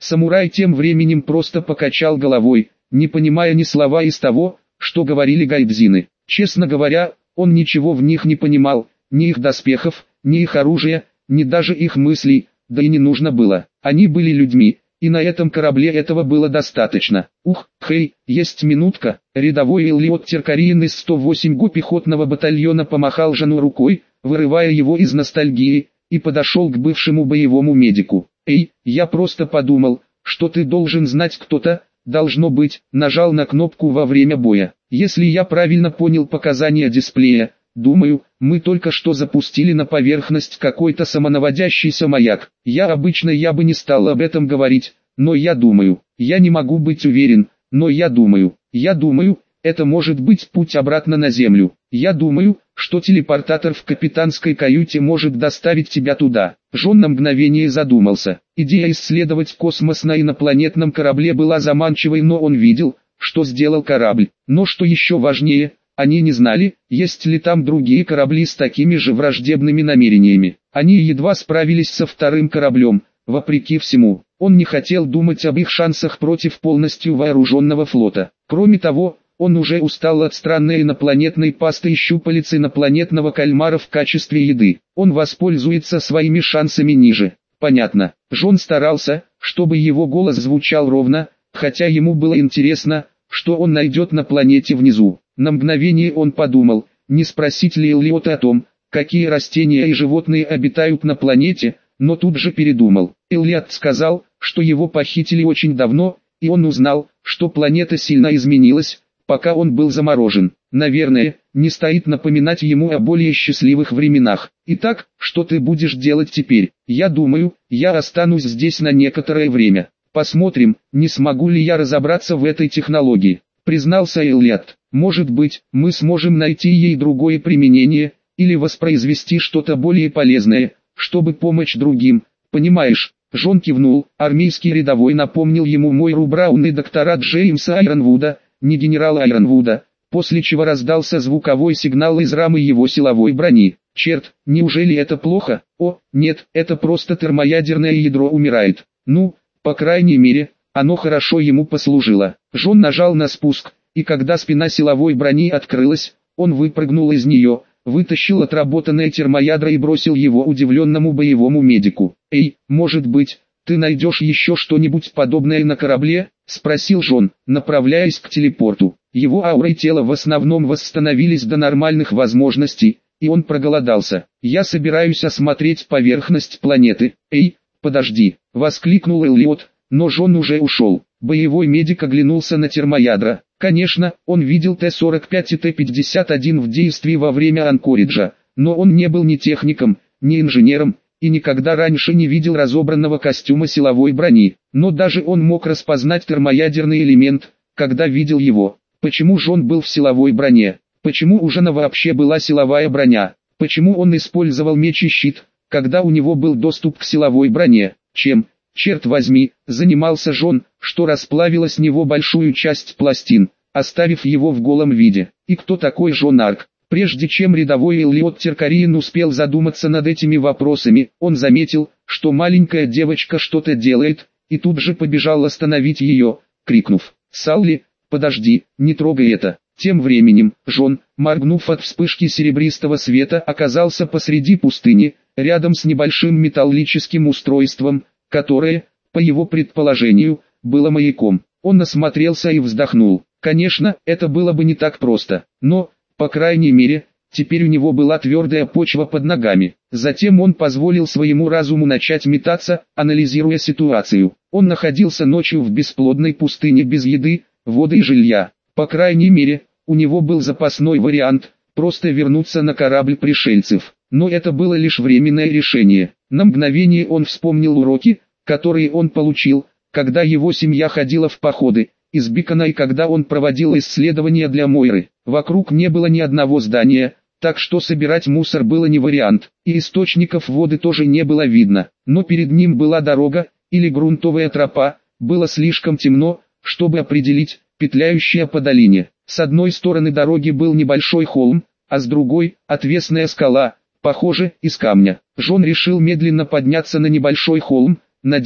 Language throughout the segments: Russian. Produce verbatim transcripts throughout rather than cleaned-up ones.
Самурай тем временем просто покачал головой, не понимая ни слова из того, что говорили гайдзины. Честно говоря, он ничего в них не понимал, ни их доспехов, ни их оружия, ни даже их мыслей, да и не нужно было. Они были людьми, и на этом корабле этого было достаточно. Ух, хей, есть минутка. Рядовой Эллиот Теркариен из сто восемь ГУ пехотного батальона помахал Жану рукой, вырывая его из ностальгии, и подошел к бывшему боевому медику. «Эй, я просто подумал, что ты должен знать кто-то, должно быть», нажал на кнопку во время боя. «Если я правильно понял показания дисплея, думаю, мы только что запустили на поверхность какой-то самонаводящийся маяк. Я обычно я бы не стал об этом говорить, но я думаю, я не могу быть уверен, но я думаю, я думаю, это может быть путь обратно на Землю. Я думаю, что телепортатор в капитанской каюте может доставить тебя туда». Джон на мгновение задумался. Идея исследовать космос на инопланетном корабле была заманчивой, но он видел, что сделал корабль. Но что еще важнее, они не знали, есть ли там другие корабли с такими же враждебными намерениями. Они едва справились со вторым кораблем, вопреки всему. Он не хотел думать об их шансах против полностью вооруженного флота. Кроме того, он уже устал от странной инопланетной пасты и щупалец инопланетного кальмара в качестве еды. Он воспользуется своими шансами ниже. Понятно. Джон старался, чтобы его голос звучал ровно, хотя ему было интересно, что он найдет на планете внизу. На мгновение он подумал, не спросить ли Эллиота о том, какие растения и животные обитают на планете, но тут же передумал. Эллиот сказал, что его похитили очень давно, и он узнал, что планета сильно изменилась, пока он был заморожен. Наверное, не стоит напоминать ему о более счастливых временах. «Итак, что ты будешь делать теперь?» «Я думаю, я останусь здесь на некоторое время. Посмотрим, не смогу ли я разобраться в этой технологии», признался Эллиот. «Может быть, мы сможем найти ей другое применение, или воспроизвести что-то более полезное, чтобы помочь другим, понимаешь?» Джон кивнул. Армейский рядовой напомнил ему Мойру Браун и доктора Джеймса Айронвуда, не генерала Айронвуда, после чего раздался звуковой сигнал из рамы его силовой брони. «Черт, неужели это плохо?» «О, нет, это просто термоядерное ядро умирает. Ну, по крайней мере, оно хорошо ему послужило». Джон нажал на спуск, и когда спина силовой брони открылась, он выпрыгнул из нее, вытащил отработанное термоядро и бросил его удивленному боевому медику. «Эй, может быть, ты найдешь еще что-нибудь подобное на корабле?» — спросил Джон, направляясь к телепорту. Его аура и тело в основном восстановились до нормальных возможностей, и он проголодался. «Я собираюсь осмотреть поверхность планеты». «Эй, подожди!» — воскликнул Эллиот, но Джон уже ушел. Боевой медик оглянулся на термоядра. Конечно, он видел Т сорок пять и Т пятьдесят один в действии во время анкориджа, но он не был ни техником, ни инженером, и никогда раньше не видел разобранного костюма силовой брони. Но даже он мог распознать термоядерный элемент, когда видел его. Почему же он был в силовой броне? Почему у Жена вообще была силовая броня? Почему он использовал меч и щит, когда у него был доступ к силовой броне? Чем, черт возьми, занимался Джон, что расплавило с него большую часть пластин, оставив его в голом виде? И кто такой Джон Арк? Прежде чем рядовой Эллиот Теркариен успел задуматься над этими вопросами, он заметил, что маленькая девочка что-то делает, и тут же побежал остановить ее, крикнув: «Салли, подожди, не трогай это». Тем временем, Джон, моргнув от вспышки серебристого света, оказался посреди пустыни, рядом с небольшим металлическим устройством, которое, по его предположению, было маяком. Он осмотрелся и вздохнул. Конечно, это было бы не так просто, но, по крайней мере, теперь у него была твердая почва под ногами. Затем он позволил своему разуму начать метаться, анализируя ситуацию. Он находился ночью в бесплодной пустыне без еды, воды и жилья. По крайней мере, у него был запасной вариант – просто вернуться на корабль пришельцев. Но это было лишь временное решение. На мгновение он вспомнил уроки, которые он получил, когда его семья ходила в походы из Бикона и когда он проводил исследования для Мойры. Вокруг не было ни одного здания, так что собирать мусор было не вариант, и источников воды тоже не было видно. Но перед ним была дорога, или грунтовая тропа, было слишком темно, чтобы определить, петляющая по долине. С одной стороны дороги был небольшой холм, а с другой – отвесная скала, похоже, из камня. Джон решил медленно подняться на небольшой холм, надеясь,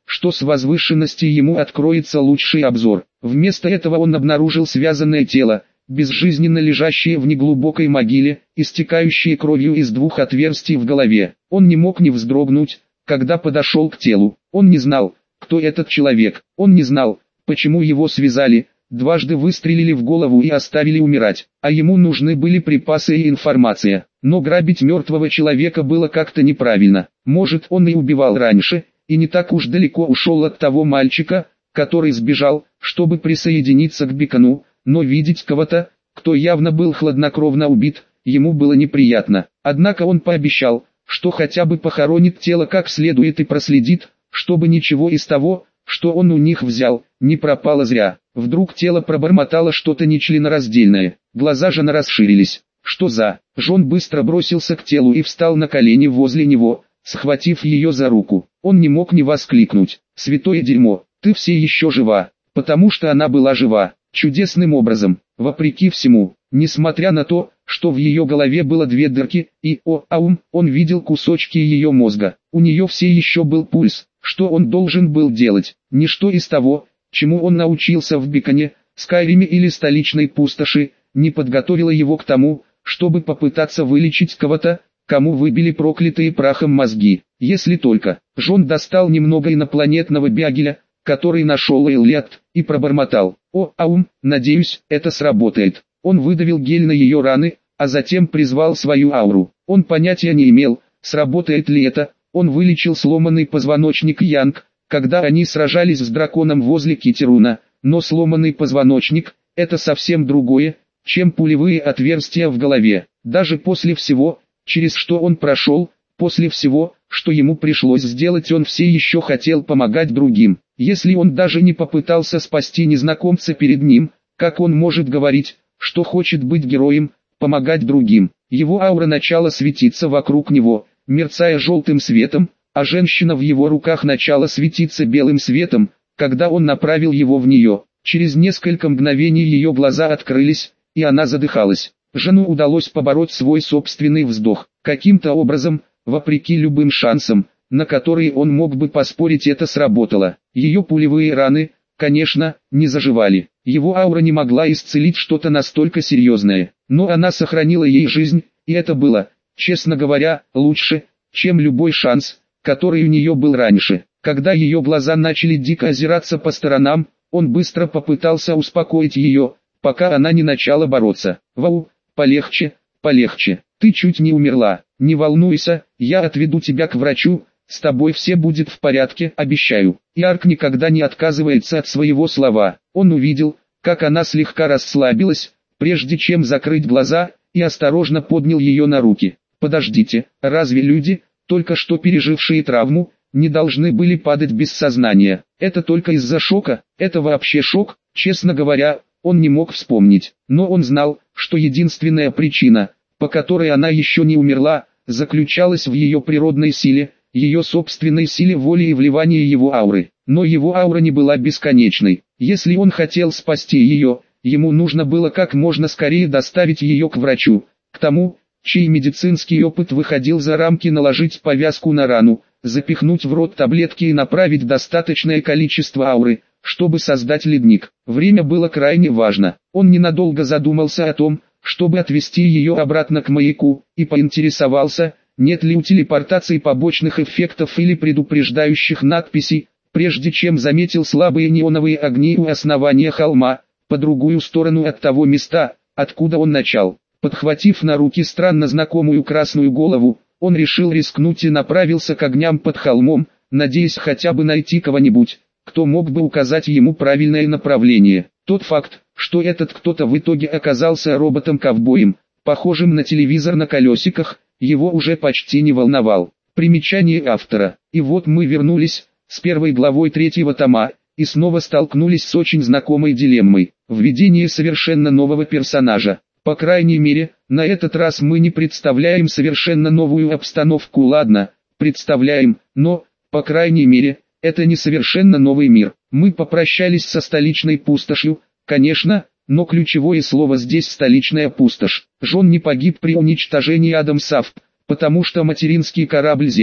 что с возвышенности ему откроется лучший обзор. Вместо этого он обнаружил связанное тело, безжизненно лежащее в неглубокой могиле, истекающее кровью из двух отверстий в голове. Он не мог не вздрогнуть, когда подошел к телу. Он не знал, кто этот человек. Он не знал, почему его связали, дважды выстрелили в голову и оставили умирать. А ему нужны были припасы и информация. Но грабить мертвого человека было как-то неправильно. Может, он и убивал раньше, и не так уж далеко ушел от того мальчика, который сбежал, чтобы присоединиться к Бекону, но видеть кого-то, кто явно был хладнокровно убит, ему было неприятно. Однако он пообещал, что хотя бы похоронит тело как следует и проследит, чтобы ничего из того, что он у них взял, не пропало зря. Вдруг тело пробормотало что-то нечленораздельное, глаза жена расширились. Что за? Жон быстро бросился к телу и встал на колени возле него, схватив ее за руку. Он не мог не воскликнуть: «Святое дерьмо, ты все еще жива!» Потому что она была жива, чудесным образом, вопреки всему, несмотря на то, что в ее голове было две дырки, и, о, аум, он видел кусочки ее мозга. У нее все еще был пульс. Что он должен был делать? Ничто из того, чему он научился в Беконе, Скайриме или столичной пустоши, не подготовило его к тому, чтобы попытаться вылечить кого-то, кому выбили проклятые прахом мозги. Если только. Жон достал немного инопланетного бягеля, который нашел Эллиот, и пробормотал: «О, аум, надеюсь, это сработает». Он выдавил гель на ее раны, а затем призвал свою ауру. Он понятия не имел, сработает ли это. Он вылечил сломанный позвоночник Янг, когда они сражались с драконом возле Китеруна, но сломанный позвоночник – это совсем другое, чем пулевые отверстия в голове. Даже после всего, через что он прошел, после всего, что ему пришлось сделать, он все еще хотел помогать другим. Если он даже не попытался спасти незнакомца перед ним, как он может говорить, что хочет быть героем, помогать другим? Его аура начала светиться вокруг него, мерцая желтым светом, а женщина в его руках начала светиться белым светом, когда он направил его в нее. Через несколько мгновений ее глаза открылись, и она задыхалась. Жену удалось побороть свой собственный вздох. Каким-то образом, вопреки любым шансам, на которые он мог бы поспорить, это сработало. Ее пулевые раны, конечно, не заживали. Его аура не могла исцелить что-то настолько серьезное, но она сохранила ей жизнь, и это было, честно говоря, лучше, чем любой шанс, который у нее был раньше. Когда ее глаза начали дико озираться по сторонам, он быстро попытался успокоить ее, пока она не начала бороться. «Вау, полегче, полегче, ты чуть не умерла, не волнуйся, я отведу тебя к врачу, с тобой все будет в порядке, обещаю». И Арк никогда не отказывается от своего слова. Он увидел, как она слегка расслабилась, прежде чем закрыть глаза, и осторожно поднял ее на руки. «Подождите, разве люди, только что пережившие травму, не должны были падать без сознания? Это только из-за шока? Это вообще шок?» Честно говоря, он не мог вспомнить. Но он знал, что единственная причина, по которой она еще не умерла, заключалась в ее природной силе, ее собственной силе воли и вливании его ауры. Но его аура не была бесконечной. Если он хотел спасти ее, ему нужно было как можно скорее доставить ее к врачу, к тому, чей медицинский опыт выходил за рамки наложить повязку на рану, запихнуть в рот таблетки и направить достаточное количество ауры, чтобы создать ледник. Время было крайне важно. Он ненадолго задумался о том, чтобы отвезти ее обратно к маяку, и поинтересовался, нет ли у телепортации побочных эффектов или предупреждающих надписей, прежде чем заметил слабые неоновые огни у основания холма, по другую сторону от того места, откуда он начал. Подхватив на руки странно знакомую красную голову, он решил рискнуть и направился к огням под холмом, надеясь хотя бы найти кого-нибудь, кто мог бы указать ему правильное направление. Тот факт, что этот кто-то в итоге оказался роботом-ковбоем, похожим на телевизор на колесиках, его уже почти не волновал. Примечание автора. И вот мы вернулись, с первой главой третьего тома, и снова столкнулись с очень знакомой дилеммой. Введение совершенно нового персонажа. По крайней мере, на этот раз мы не представляем совершенно новую обстановку. Ладно, представляем, но, по крайней мере, это не совершенно новый мир. Мы попрощались со столичной пустошью, конечно, но ключевое слово здесь столичная пустошь. Жон не погиб при уничтожении Адамсафт, потому что материнский корабль Зета,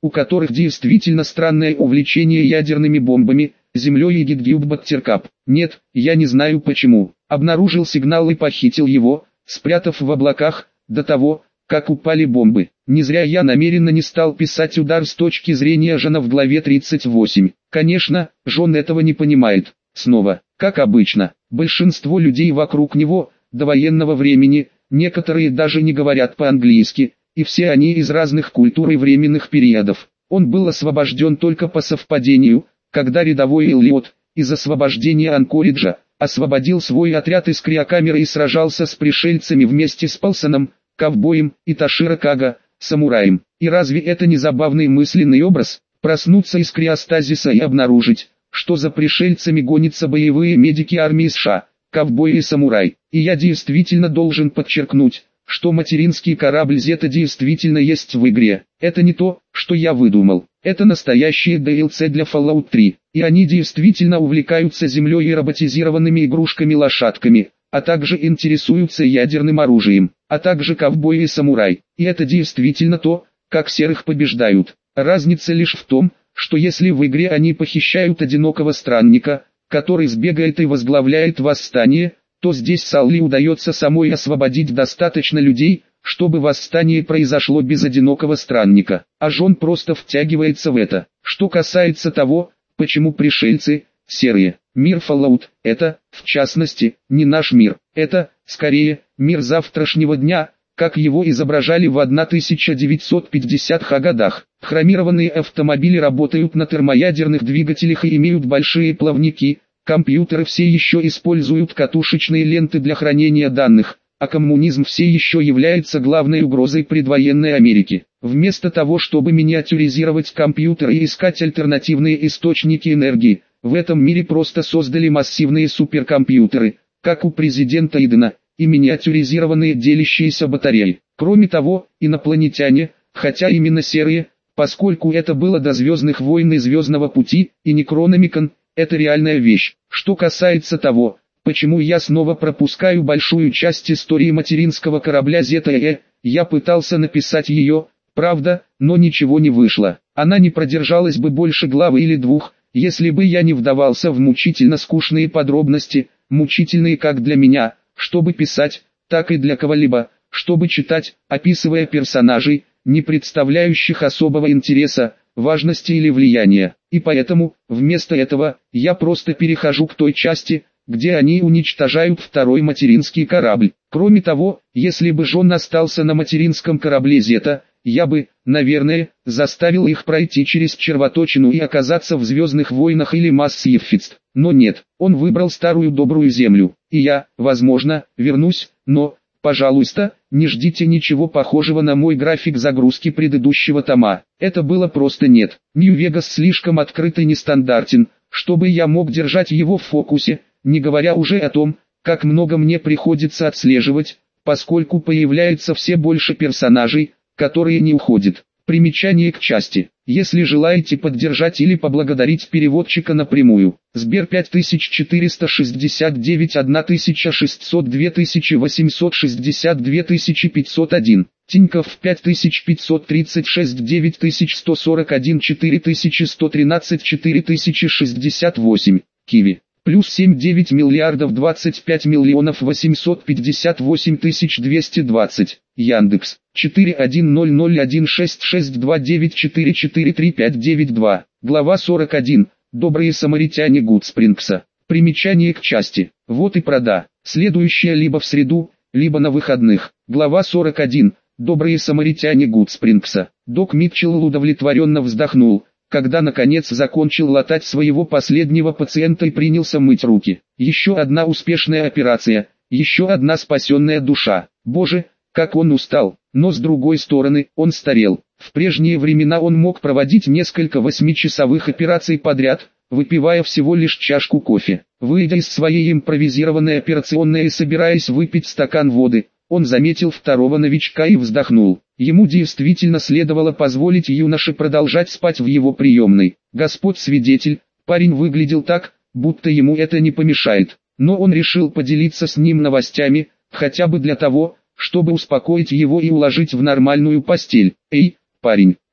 у которых действительно странное увлечение ядерными бомбами, землей и Гидгюб-Баттеркап. Нет, я не знаю почему. Обнаружил сигнал и похитил его, спрятав в облаках, до того, как упали бомбы. Не зря я намеренно не стал писать удар с точки зрения Жона в главе тридцать восемь. Конечно, Жон этого не понимает. Снова, как обычно, большинство людей вокруг него, до военного времени, некоторые даже не говорят по-английски, и все они из разных культур и временных периодов. Он был освобожден только по совпадению, когда рядовой Эллиот, из освобождения Анкориджа, освободил свой отряд из криокамеры и сражался с пришельцами вместе с Палсоном, ковбоем, и Таширо Кага, самураем. И разве это не забавный мысленный образ? Проснуться из криостазиса и обнаружить, что за пришельцами гонятся боевые медики армии США, ковбой и самурай. И я действительно должен подчеркнуть, что материнский корабль Зета действительно есть в игре. Это не то, что я выдумал. Это настоящие ди эл си для Fallout три. И они действительно увлекаются землей и роботизированными игрушками-лошадками, а также интересуются ядерным оружием, а также ковбой и самурай. И это действительно то, как серых побеждают. Разница лишь в том, что если в игре они похищают одинокого странника, который сбегает и возглавляет восстание, то здесь Салли удается самой освободить достаточно людей, чтобы восстание произошло без одинокого странника, а Жон просто втягивается в это. Что касается того, почему пришельцы, серые, мир Fallout, это, в частности, не наш мир, это, скорее, мир завтрашнего дня, как его изображали в тысяча девятьсот пятидесятых годах. Хромированные автомобили работают на термоядерных двигателях и имеют большие плавники, компьютеры все еще используют катушечные ленты для хранения данных, а коммунизм все еще является главной угрозой предвоенной Америки. Вместо того, чтобы миниатюризировать компьютеры и искать альтернативные источники энергии, в этом мире просто создали массивные суперкомпьютеры, как у президента Идена, и миниатюризированные делящиеся батареи. Кроме того, инопланетяне, хотя именно серые, поскольку это было до Звездных войн и Звездного пути, и Некрономикон, это реальная вещь. Что касается того, почему я снова пропускаю большую часть истории материнского корабля Зета Э, я пытался написать ее, правда, но ничего не вышло. Она не продержалась бы больше главы или двух, если бы я не вдавался в мучительно скучные подробности, мучительные как для меня, чтобы писать, так и для кого-либо, чтобы читать, описывая персонажей, не представляющих особого интереса, важности или влияния. И поэтому, вместо этого, я просто перехожу к той части, где они уничтожают второй материнский корабль. Кроме того, если бы Жон остался на материнском корабле Зета, я бы, наверное, заставил их пройти через червоточину и оказаться в Звездных войнах или Mass Effect. Но нет, он выбрал старую добрую землю. И я, возможно, вернусь, но, пожалуйста, не ждите ничего похожего на мой график загрузки предыдущего тома. Это было просто нет. Нью-Вегас слишком открыт и нестандартен, чтобы я мог держать его в фокусе, не говоря уже о том, как много мне приходится отслеживать, поскольку появляется все больше персонажей, которые не уходят. Примечание к части. Если желаете поддержать или поблагодарить переводчика напрямую, Сбер пять тысяч четыреста шестьдесят девять тысяча шестьсот два тысячи восемьсот шестьдесят два тысячи пятьсот один, Тинькофф пять тысяч пятьсот тридцать шесть девять тысяч сто сорок один четыре тысячи сто тринадцать четыре тысячи шестьдесят восемь, Киви. Плюс семь девять миллиардов двадцать пять миллионов восемьсот пятьдесят восемь тысяч двести двадцать. Яндекс. четыре один ноль ноль один шесть шесть два девять четыре четыре три пять девять два. Глава сорок один. Добрые самаритяне Гудспрингса. Примечание к части. Вот и прода. Следующая либо в среду, либо на выходных. Глава сорок один. Добрые самаритяне Гудспрингса. Док Митчелл удовлетворенно вздохнул, когда наконец закончил латать своего последнего пациента и принялся мыть руки. Еще одна успешная операция, еще одна спасенная душа. Боже, как он устал, но с другой стороны, он старел. В прежние времена он мог проводить несколько восьмичасовых операций подряд, выпивая всего лишь чашку кофе. Выйдя из своей импровизированной операционной и собираясь выпить стакан воды, он заметил второго новичка и вздохнул. Ему действительно следовало позволить юноше продолжать спать в его приемной. Господь свидетель, парень выглядел так, будто ему это не помешает. Но он решил поделиться с ним новостями, хотя бы для того, чтобы успокоить его и уложить в нормальную постель. «Эй, парень,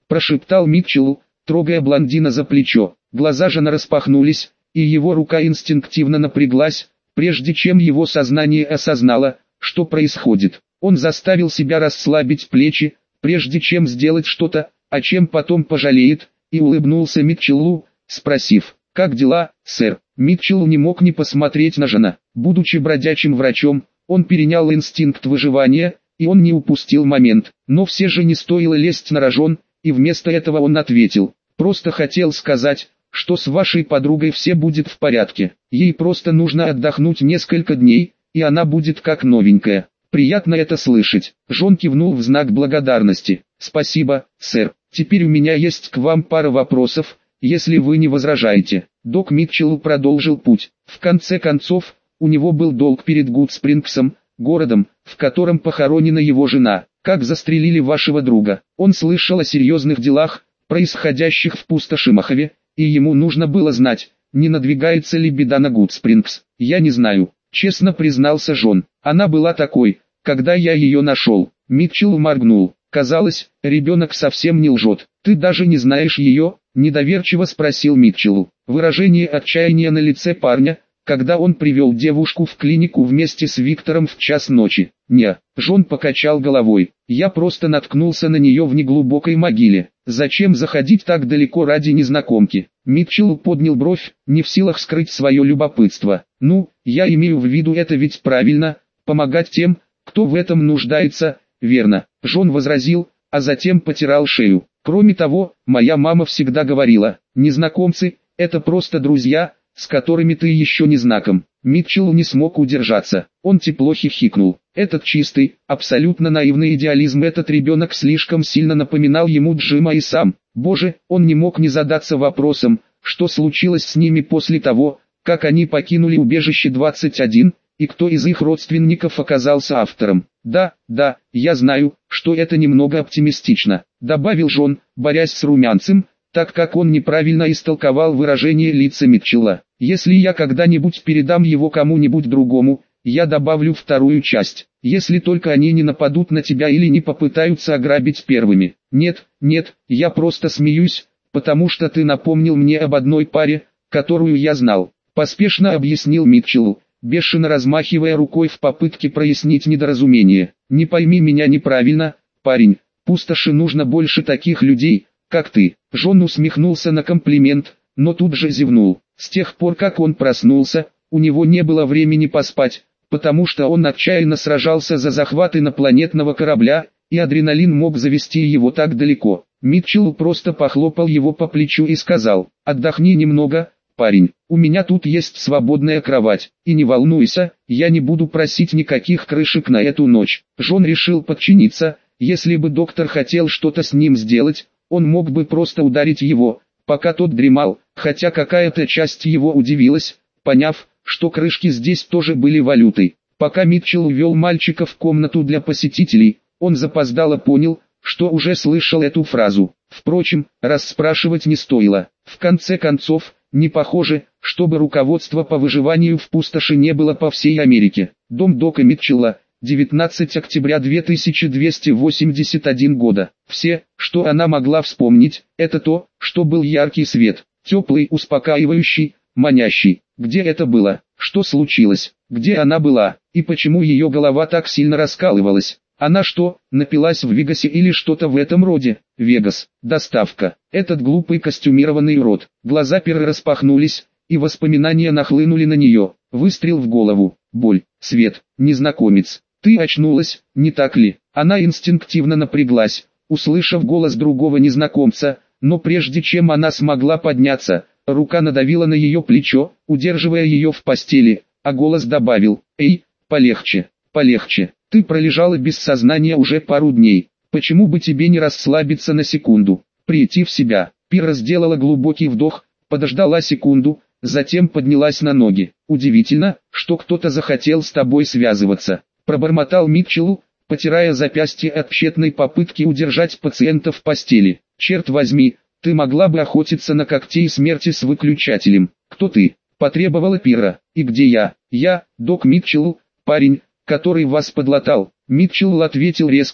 прошептал Митчелл, трогая блондина за плечо. Глаза Жана распахнулись, и его рука инстинктивно напряглась, прежде чем его сознание осознало, что происходит. Он заставил себя расслабить плечи, прежде чем сделать что-то, о чем потом пожалеет, и улыбнулся Митчеллу, спросив: «Как дела, сэр?» Митчелл не мог не посмотреть на Жана. Будучи бродячим врачом, он перенял инстинкт выживания, и он не упустил момент. Но все же не стоило лезть на рожон, и вместо этого он ответил: «Просто хотел сказать, что с вашей подругой все будет в порядке. Ей просто нужно отдохнуть несколько дней, и она будет как новенькая». «Приятно это слышать». Джон кивнул в знак благодарности. «Спасибо, сэр. Теперь у меня есть к вам пара вопросов, если вы не возражаете». Док Митчелл продолжил путь. В конце концов, у него был долг перед Гудспрингсом, городом, в котором похоронена его жена. «Как застрелили вашего друга?» Он слышал о серьезных делах, происходящих в пустоши Махове, и ему нужно было знать, не надвигается ли беда на Гудспрингс. «Я не знаю», честно признался Джон. «Она была такой, когда я ее нашел». Митчелл моргнул. Казалось, ребенок совсем не лжет. «Ты даже не знаешь ее?» – недоверчиво спросил Митчелл. Выражение отчаяния на лице парня, когда он привел девушку в клинику вместе с Виктором в час ночи. «Не», – Джон покачал головой. «Я просто наткнулся на нее в неглубокой могиле. Зачем заходить так далеко ради незнакомки?» Митчелл поднял бровь, не в силах скрыть свое любопытство. «Ну, я имею в виду, это ведь правильно, помогать тем, кто в этом нуждается, верно?» Джон возразил, а затем потирал шею. «Кроме того, моя мама всегда говорила, незнакомцы – это просто друзья, с которыми ты еще не знаком». Митчелл не смог удержаться. Он тепло хихикнул. Этот чистый, абсолютно наивный идеализм, этот ребенок слишком сильно напоминал ему Джима и сам. Боже, он не мог не задаться вопросом, что случилось с ними после того, как они покинули убежище двадцать один, и кто из их родственников оказался автором. «Да, да, я знаю, что это немного оптимистично», — добавил Джон, борясь с румянцем, так как он неправильно истолковал выражение лица Митчелла. «Если я когда-нибудь передам его кому-нибудь другому, я добавлю вторую часть, если только они не нападут на тебя или не попытаются ограбить первыми». «Нет, нет, я просто смеюсь, потому что ты напомнил мне об одной паре, которую я знал», — поспешно объяснил Митчелл, бешено размахивая рукой в попытке прояснить недоразумение. «Не пойми меня неправильно, парень, пустоши нужно больше таких людей, как ты». Джон усмехнулся на комплимент, но тут же зевнул. С тех пор, как он проснулся, у него не было времени поспать, потому что он отчаянно сражался за захват инопланетного корабля, и адреналин мог завести его так далеко. Митчелл просто похлопал его по плечу и сказал: «Отдохни немного, парень, у меня тут есть свободная кровать, и не волнуйся, я не буду просить никаких крышек на эту ночь». Джон решил подчиниться. Если бы доктор хотел что-то с ним сделать, он мог бы просто ударить его, пока тот дремал, хотя какая-то часть его удивилась, поняв, что крышки здесь тоже были валютой. Пока Митчелл увел мальчика в комнату для посетителей, он запоздало понял, что уже слышал эту фразу. Впрочем, расспрашивать не стоило. В конце концов, не похоже, чтобы руководство по выживанию в пустоши не было по всей Америке. Дом Дока Митчелла, девятнадцатого октября две тысячи двести восемьдесят один года. Все, что она могла вспомнить, это то, что был яркий свет, теплый, успокаивающий, манящий. Где это было? Что случилось? Где она была? И почему ее голова так сильно раскалывалась? Она что, напилась в Вегасе или что-то в этом роде? Вегас, доставка. Этот глупый костюмированный урод. Глаза Перы распахнулись, и воспоминания нахлынули на нее. Выстрел в голову, боль, свет, незнакомец. «Ты очнулась, не так ли?» Она инстинктивно напряглась, услышав голос другого незнакомца, но прежде чем она смогла подняться, рука надавила на ее плечо, удерживая ее в постели, а голос добавил: «Эй, полегче, полегче, ты пролежала без сознания уже пару дней, почему бы тебе не расслабиться на секунду, прийти в себя?» Пира сделала глубокий вдох, подождала секунду, затем поднялась на ноги. «Удивительно, что кто-то захотел с тобой связываться», пробормотал Митчелл, потирая запястье от тщетной попытки удержать пациента в постели. «Черт возьми, ты могла бы охотиться на когтей смерти с выключателем». «Кто ты?» – потребовала Пира. «И где я?» «Я, Док Митчелл, парень, который вас подлатал». Митчелл ответил резко,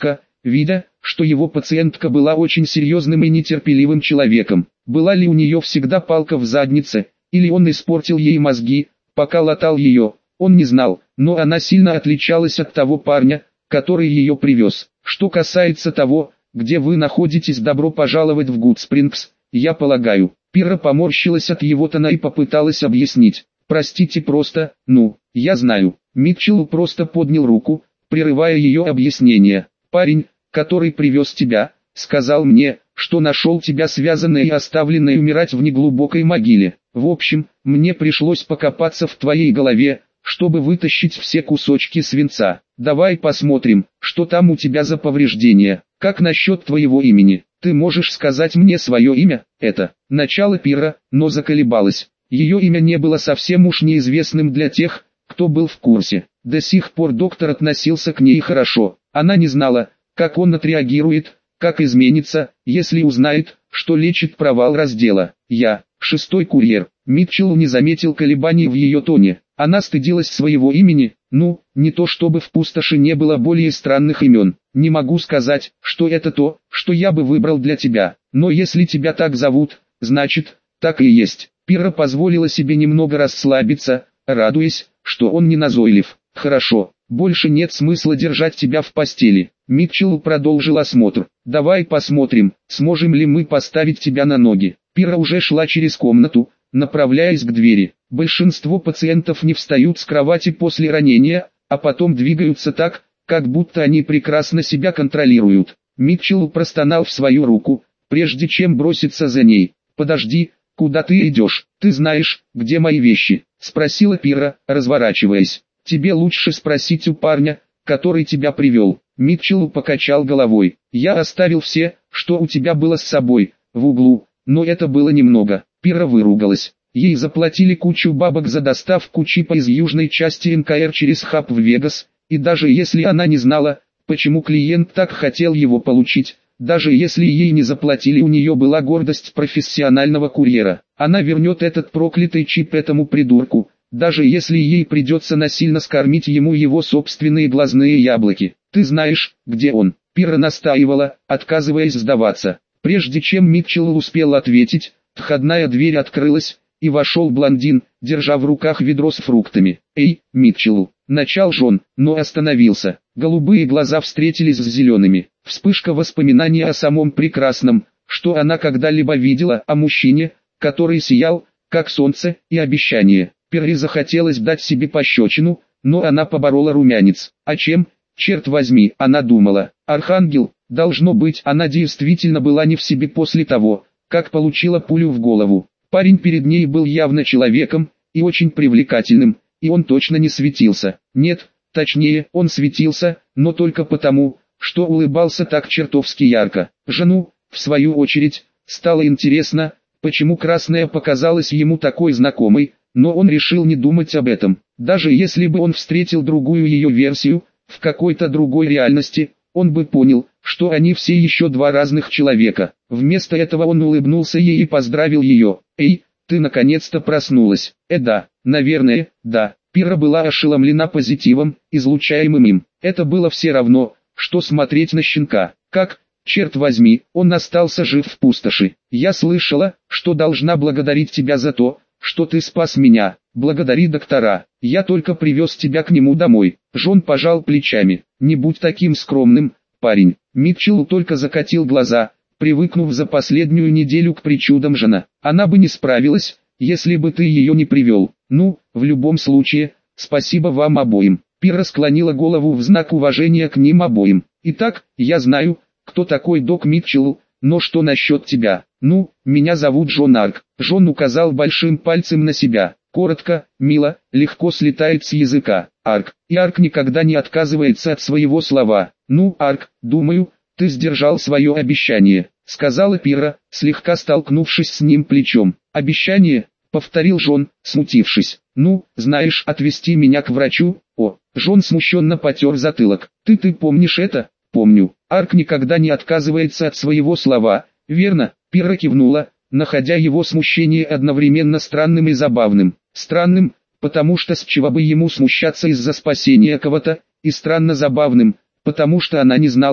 видя, что его пациентка была очень серьезным и нетерпеливым человеком. Была ли у нее всегда палка в заднице, или он испортил ей мозги, пока латал ее, он не знал, но она сильно отличалась от того парня, который ее привез. Что касается того, где вы находитесь, добро пожаловать в Гудспрингс, я полагаю. Пира поморщилась от его тона и попыталась объяснить. Простите просто, ну, я знаю. Митчелл просто поднял руку, прерывая ее объяснение. Парень, который привез тебя, сказал мне, что нашел тебя связанной и оставленной умирать в неглубокой могиле. В общем, мне пришлось покопаться в твоей голове, чтобы вытащить все кусочки свинца. Давай посмотрим, что там у тебя за повреждения. Как насчет твоего имени? Ты можешь сказать мне свое имя? Это начало пира, но заколебалась. Ее имя не было совсем уж неизвестным для тех, кто был в курсе. До сих пор доктор относился к ней хорошо. Она не знала, как он отреагирует, как изменится, если узнает, что лечит провал раздела. Я, шестой курьер. Митчелл не заметил колебаний в ее тоне. Она стыдилась своего имени. Ну, не то чтобы в пустоши не было более странных имен. Не могу сказать, что это то, что я бы выбрал для тебя. Но если тебя так зовут, значит, так и есть. Пира позволила себе немного расслабиться, радуясь, что он не назойлив. Хорошо, больше нет смысла держать тебя в постели. Митчелл продолжил осмотр. Давай посмотрим, сможем ли мы поставить тебя на ноги. Пира уже шла через комнату, направляясь к двери. Большинство пациентов не встают с кровати после ранения, а потом двигаются так, как будто они прекрасно себя контролируют. Митчелл простонал в свою руку, прежде чем броситься за ней. «Подожди, куда ты идешь? Ты знаешь, где мои вещи?» — спросила Пира, разворачиваясь. «Тебе лучше спросить у парня, который тебя привел». Митчелл покачал головой. «Я оставил все, что у тебя было с собой, в углу, но это было немного». Пира выругалась. Ей заплатили кучу бабок за доставку чипа из южной части эн ка эр через хаб в Вегас, и даже если она не знала, почему клиент так хотел его получить, даже если ей не заплатили, у нее была гордость профессионального курьера. Она вернет этот проклятый чип этому придурку, даже если ей придется насильно скормить ему его собственные глазные яблоки. «Ты знаешь, где он?» Пира настаивала, отказываясь сдаваться. Прежде чем Митчелл успел ответить, входная дверь открылась, и вошел блондин, держа в руках ведро с фруктами. «Эй, Митчелл!» — начал Джон, но остановился. Голубые глаза встретились с зелеными. Вспышка воспоминания о самом прекрасном, что она когда-либо видела, о мужчине, который сиял, как солнце, и обещание. Перри захотелось дать себе пощечину, но она поборола румянец. «А чем, черт возьми?» — она думала. «Архангел, должно быть, она действительно была не в себе после того, как получила пулю в голову». Парень перед ней был явно человеком, и очень привлекательным, и он точно не светился. Нет, точнее, он светился, но только потому, что улыбался так чертовски ярко. Жену, в свою очередь, стало интересно, почему красная показалась ему такой знакомой, но он решил не думать об этом. Даже если бы он встретил другую ее версию, в какой-то другой реальности, он бы понял, что они все еще два разных человека. Вместо этого он улыбнулся ей и поздравил ее. «Эй, ты наконец-то проснулась». «Э да, наверное, да». Пира была ошеломлена позитивом, излучаемым им. Это было все равно, что смотреть на щенка. Как, черт возьми, он остался жив в пустоши. «Я слышала, что должна благодарить тебя за то, что ты спас меня. Благодари доктора. Я только привез тебя к нему домой». Джон пожал плечами. «Не будь таким скромным, парень». Митчелл только закатил глаза, привыкнув за последнюю неделю к причудам жена. «Она бы не справилась, если бы ты ее не привел. Ну, в любом случае, спасибо вам обоим». Пира склонила голову в знак уважения к ним обоим. «Итак, я знаю, кто такой док Митчелл, но что насчет тебя?» «Ну, меня зовут Джон Арк». Джон указал большим пальцем на себя. Коротко, мило, легко слетает с языка. Арк. И Арк никогда не отказывается от своего слова. «Ну, Арк, думаю, ты сдержал свое обещание», — сказала Пира, слегка столкнувшись с ним плечом. «Обещание?» — повторил Джон, смутившись. «Ну, знаешь, отвезти меня к врачу?» «О!» — Джон смущенно потер затылок. «Ты ты помнишь это?» «Помню». Арк никогда не отказывается от своего слова, верно? Пира кивнула, находя его смущение одновременно странным и забавным. Странным, потому что с чего бы ему смущаться из-за спасения кого-то, и странно забавным, потому что она не знала,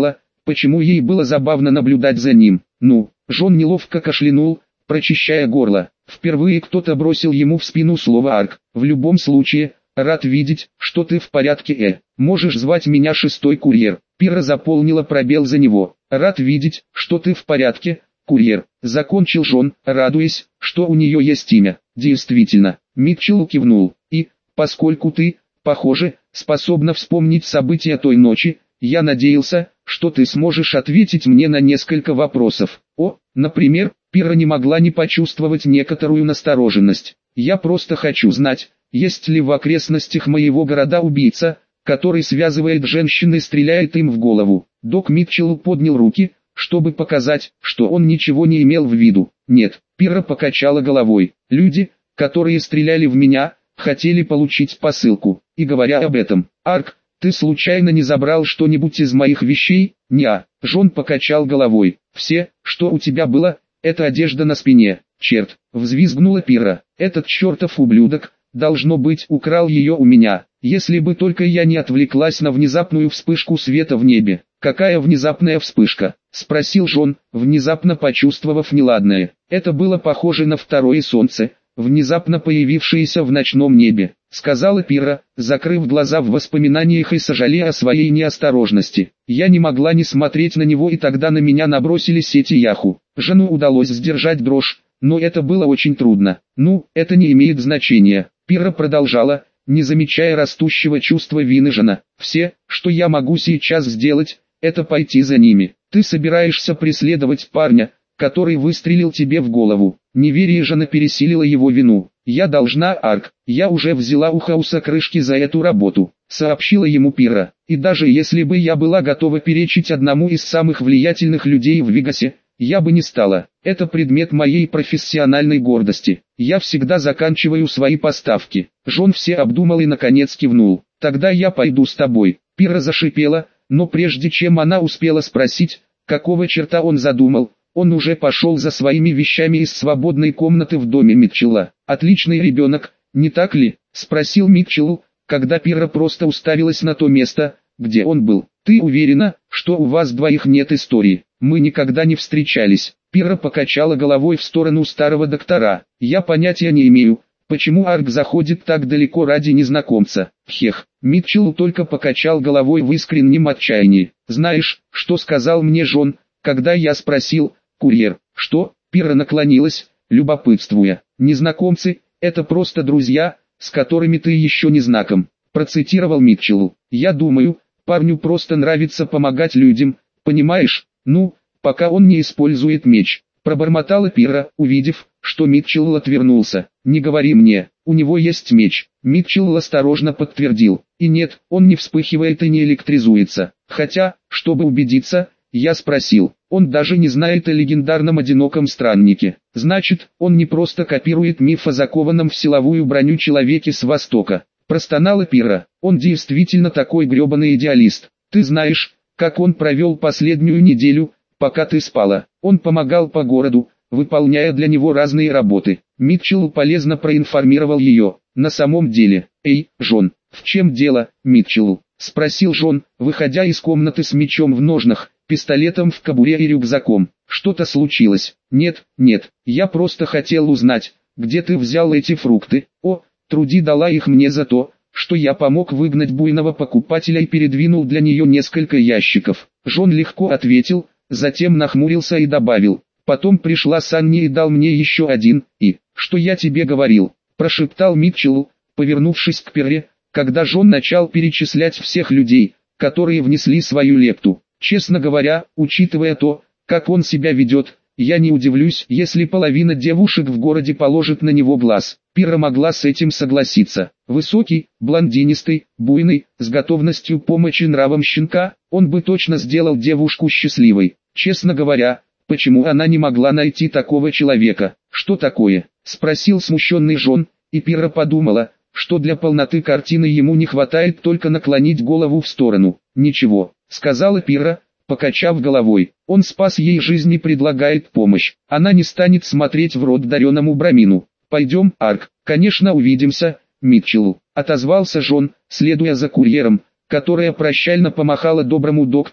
почему ей было забавно наблюдать за ним. Ну, Джон неловко кашлянул, прочищая горло. Впервые кто-то бросил ему в спину слово «Арк». В любом случае, рад видеть, что ты в порядке, э. Можешь звать меня шестой курьер. Пирра заполнила пробел за него. Рад видеть, что ты в порядке, курьер. Закончил Джон, радуясь, что у нее есть имя. Действительно, Митчелл кивнул. И, поскольку ты, похоже, способна вспомнить события той ночи, я надеялся, что ты сможешь ответить мне на несколько вопросов. О, например, Пирра не могла не почувствовать некоторую настороженность. Я просто хочу знать, есть ли в окрестностях моего города убийца, который связывает женщин и стреляет им в голову. Док Митчелл поднял руки, чтобы показать, что он ничего не имел в виду. Нет, Пирра покачала головой. Люди, которые стреляли в меня, хотели получить посылку. И говоря об этом, Арк, ты случайно не забрал что-нибудь из моих вещей? Неа. Джон покачал головой. Все, что у тебя было, это одежда на спине. Черт, взвизгнула Пирра. Этот чертов ублюдок, должно быть, украл ее у меня. Если бы только я не отвлеклась на внезапную вспышку света в небе. Какая внезапная вспышка? Спросил Джон, внезапно почувствовав неладное. Это было похоже на второе солнце, внезапно появившееся в ночном небе, сказала Пирра, закрыв глаза в воспоминаниях и сожалея о своей неосторожности. Я не могла не смотреть на него, и тогда на меня набросились эти яху. Жену удалось сдержать дрожь, но это было очень трудно. Ну, это не имеет значения. Пирра продолжала, не замечая растущего чувства вины жена. Все, что я могу сейчас сделать, это пойти за ними. Ты собираешься преследовать парня, который выстрелил тебе в голову. Неверие жена пересилило его вину. Я должна, Арк, я уже взяла у Хауса крышки за эту работу, сообщила ему Пирра. И даже если бы я была готова перечить одному из самых влиятельных людей в Вегасе, я бы не стала. Это предмет моей профессиональной гордости. Я всегда заканчиваю свои поставки. Джон все обдумал и наконец кивнул. Тогда я пойду с тобой. Пирра зашипела, но прежде чем она успела спросить, какого черта он задумал, он уже пошел за своими вещами из свободной комнаты в доме Митчелла. «Отличный ребенок, не так ли?» – спросил Митчелл, когда Пирра просто уставилась на то место, где он был. «Ты уверена, что у вас двоих нет истории? Мы никогда не встречались». Пирра покачала головой в сторону старого доктора. «Я понятия не имею, почему Арк заходит так далеко ради незнакомца». Хех. Митчелл только покачал головой в искреннем отчаянии. «Знаешь, что сказал мне Джон, когда я спросил, курьер, что?» Пирра наклонилась, любопытствуя. «Незнакомцы, это просто друзья, с которыми ты еще не знаком», процитировал Митчелл. «Я думаю, парню просто нравится помогать людям, понимаешь, ну, пока он не использует меч», пробормотала Пирра, увидев, что Митчелл отвернулся. «Не говори мне, у него есть меч». Митчелл осторожно подтвердил. «И нет, он не вспыхивает и не электризуется. Хотя, чтобы убедиться, я спросил, он даже не знает о легендарном одиноком страннике. Значит, он не просто копирует миф о закованном в силовую броню человеке с Востока», простонала Пирра. «Он действительно такой гребаный идеалист. Ты знаешь, как он провел последнюю неделю, пока ты спала. Он помогал по городу, выполняя для него разные работы». Митчелл полезно проинформировал ее. «На самом деле, эй, Джон, в чем дело, Митчелл?» спросил Джон, выходя из комнаты с мечом в ножнах, пистолетом в кобуре и рюкзаком. «Что-то случилось?» «Нет, нет, я просто хотел узнать, где ты взял эти фрукты». «О, Труди дала их мне за то, что я помог выгнать буйного покупателя и передвинул для нее несколько ящиков». Джон легко ответил, затем нахмурился и добавил. «Потом пришла Санни и дал мне еще один, и, что я тебе говорил», прошептал Митчелл, повернувшись к Пирре, когда Джон начал перечислять всех людей, которые внесли свою лепту. «Честно говоря, учитывая то, как он себя ведет, я не удивлюсь, если половина девушек в городе положит на него глаз». Пирра могла с этим согласиться. Высокий, блондинистый, буйный, с готовностью помощи нравом щенка, он бы точно сделал девушку счастливой. Честно говоря, почему она не могла найти такого человека? «Что такое?» – спросил смущенный Джон, и Пирра подумала, что для полноты картины ему не хватает только наклонить голову в сторону. «Ничего», — сказала Пирра, покачав головой. «Он спас ей жизнь и предлагает помощь. Она не станет смотреть в рот дареному брамину. Пойдем, Арк». «Конечно, увидимся, Митчелл», — отозвался Джон, следуя за курьером, которая прощально помахала доброму доктору,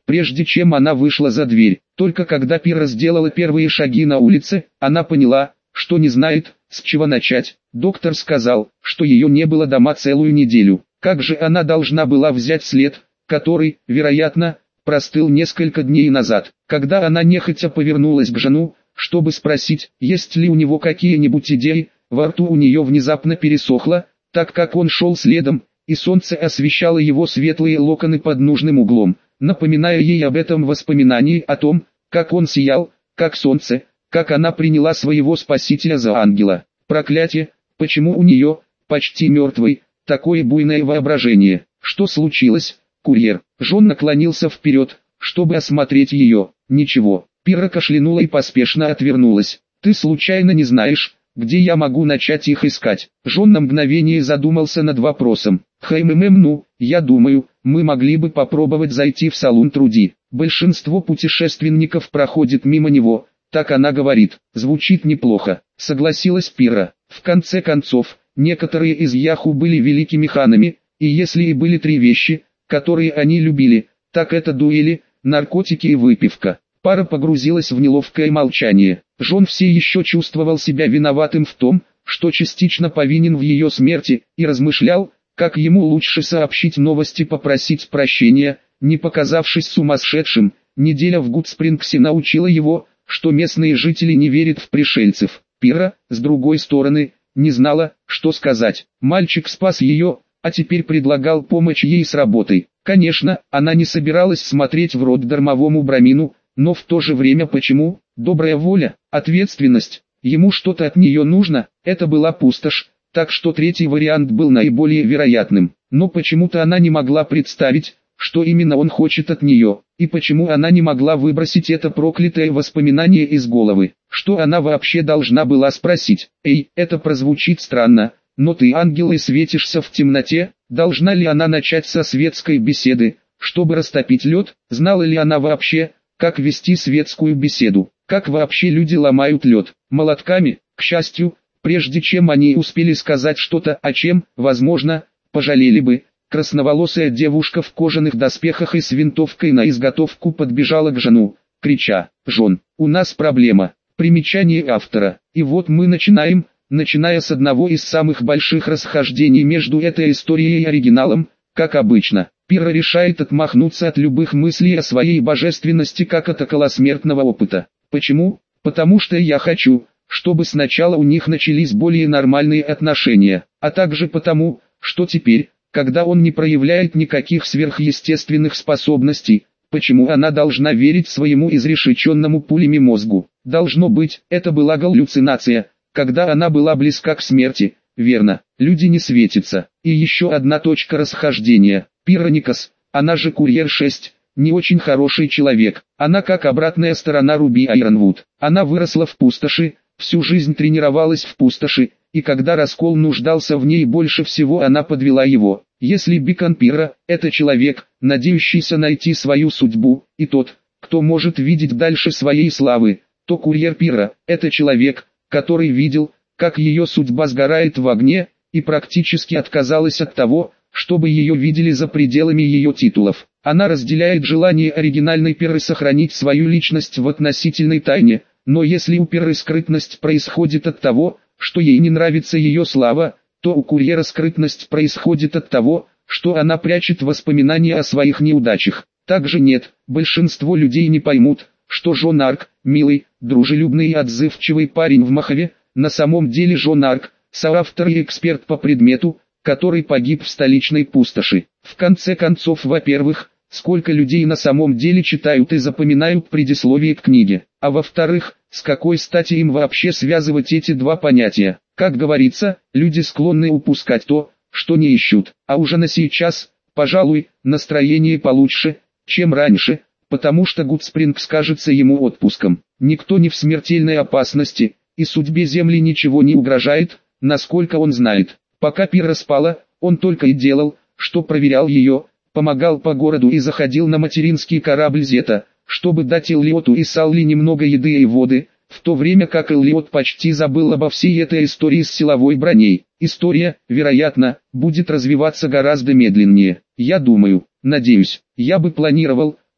прежде чем она вышла за дверь. Только когда Пирра сделала первые шаги на улице, она поняла, что не знает, с чего начать. Доктор сказал, что ее не было дома целую неделю. Как же она должна была взять след, который, вероятно, простыл несколько дней назад? Когда она нехотя повернулась к жену, чтобы спросить, есть ли у него какие-нибудь идеи, во рту у нее внезапно пересохло, так как он шел следом, и солнце освещало его светлые локоны под нужным углом, напоминая ей об этом воспоминании о том, как он сиял, как солнце, как она приняла своего спасителя за ангела. Проклятие, почему у нее, почти мертвой, такое буйное воображение? Что случилось, курьер? Джон наклонился вперед, чтобы осмотреть ее. Ничего. Пирра кашлянула и поспешно отвернулась. Ты случайно не знаешь, где я могу начать их искать? Джон на мгновение задумался над вопросом. Хм, ну, я думаю, мы могли бы попробовать зайти в салон Труди. Большинство путешественников проходит мимо него, так она говорит. Звучит неплохо, согласилась Пирра. В конце концов, некоторые из Яху были великими ханами, и если и были три вещи, которые они любили, так это дуэли, наркотики и выпивка. Пара погрузилась в неловкое молчание. Джон все еще чувствовал себя виноватым в том, что частично повинен в ее смерти, и размышлял, как ему лучше сообщить новости, попросить прощения, не показавшись сумасшедшим. Неделя в Гудспрингсе научила его, что местные жители не верят в пришельцев. Пирра, с другой стороны, не знала, что сказать. Мальчик спас ее, а теперь предлагал помочь ей с работой. Конечно, она не собиралась смотреть в рот дармовому брамину, но в то же время почему? Добрая воля, ответственность, ему что-то от нее нужно, это была пустошь, так что третий вариант был наиболее вероятным. Но почему-то она не могла представить, что именно он хочет от нее, и почему она не могла выбросить это проклятое воспоминание из головы. Что она вообще должна была спросить? Эй, это прозвучит странно, но ты ангел и светишься в темноте. Должна ли она начать со светской беседы, чтобы растопить лед? Знала ли она вообще, как вести светскую беседу? Как вообще люди ломают лед? Молотками? К счастью, прежде чем они успели сказать что-то, о чем, возможно, пожалели бы, красноволосая девушка в кожаных доспехах и с винтовкой на изготовку подбежала к Жону, крича: «Джон, у нас проблема». Примечание автора. И вот мы начинаем, начиная с одного из самых больших расхождений между этой историей и оригиналом, как обычно. Пирра решает отмахнуться от любых мыслей о своей божественности как от околосмертного опыта. Почему? Потому что я хочу, чтобы сначала у них начались более нормальные отношения, а также потому, что теперь, когда он не проявляет никаких сверхъестественных способностей, почему она должна верить своему изрешеченному пулями мозгу? Должно быть, это была галлюцинация, когда она была близка к смерти. Верно, люди не светятся. И еще одна точка расхождения. Пирра Никас, она же Курьер шесть, не очень хороший человек. Она как обратная сторона Руби Айронвуд. Она выросла в пустоши, всю жизнь тренировалась в пустоши, и когда раскол нуждался в ней больше всего, она подвела его. Если Бикон Пирра – это человек, надеющийся найти свою судьбу, и тот, кто может видеть дальше своей славы, то Курьер Пирра – это человек, который видел, как ее судьба сгорает в огне, и практически отказалась от того, чтобы ее видели за пределами ее титулов. Она разделяет желание оригинальной Пирры сохранить свою личность в относительной тайне, но если у Пирры скрытность происходит от того, что ей не нравится ее слава, то у Курьера скрытность происходит от того, что она прячет воспоминания о своих неудачах. Также нет, большинство людей не поймут, что Джон Арк, милый, дружелюбный и отзывчивый парень в Махове, на самом деле Джон Арк, соавтор и эксперт по предмету, который погиб в столичной пустоши. В конце концов, во-первых, сколько людей на самом деле читают и запоминают предисловие к книге, а во-вторых, с какой стати им вообще связывать эти два понятия? Как говорится, люди склонны упускать то, что не ищут, а уже на сейчас, пожалуй, настроение получше, чем раньше, потому что Гудспрингс кажется ему отпуском. Никто не в смертельной опасности, и судьбе Земли ничего не угрожает, насколько он знает. Пока Пирра спала, он только и делал, что проверял ее, помогал по городу и заходил на материнский корабль Зета, чтобы дать Эллиоту и Салли немного еды и воды, в то время как Эллиот почти забыл обо всей этой истории с силовой броней. История, вероятно, будет развиваться гораздо медленнее. Я думаю, надеюсь, я бы планировал,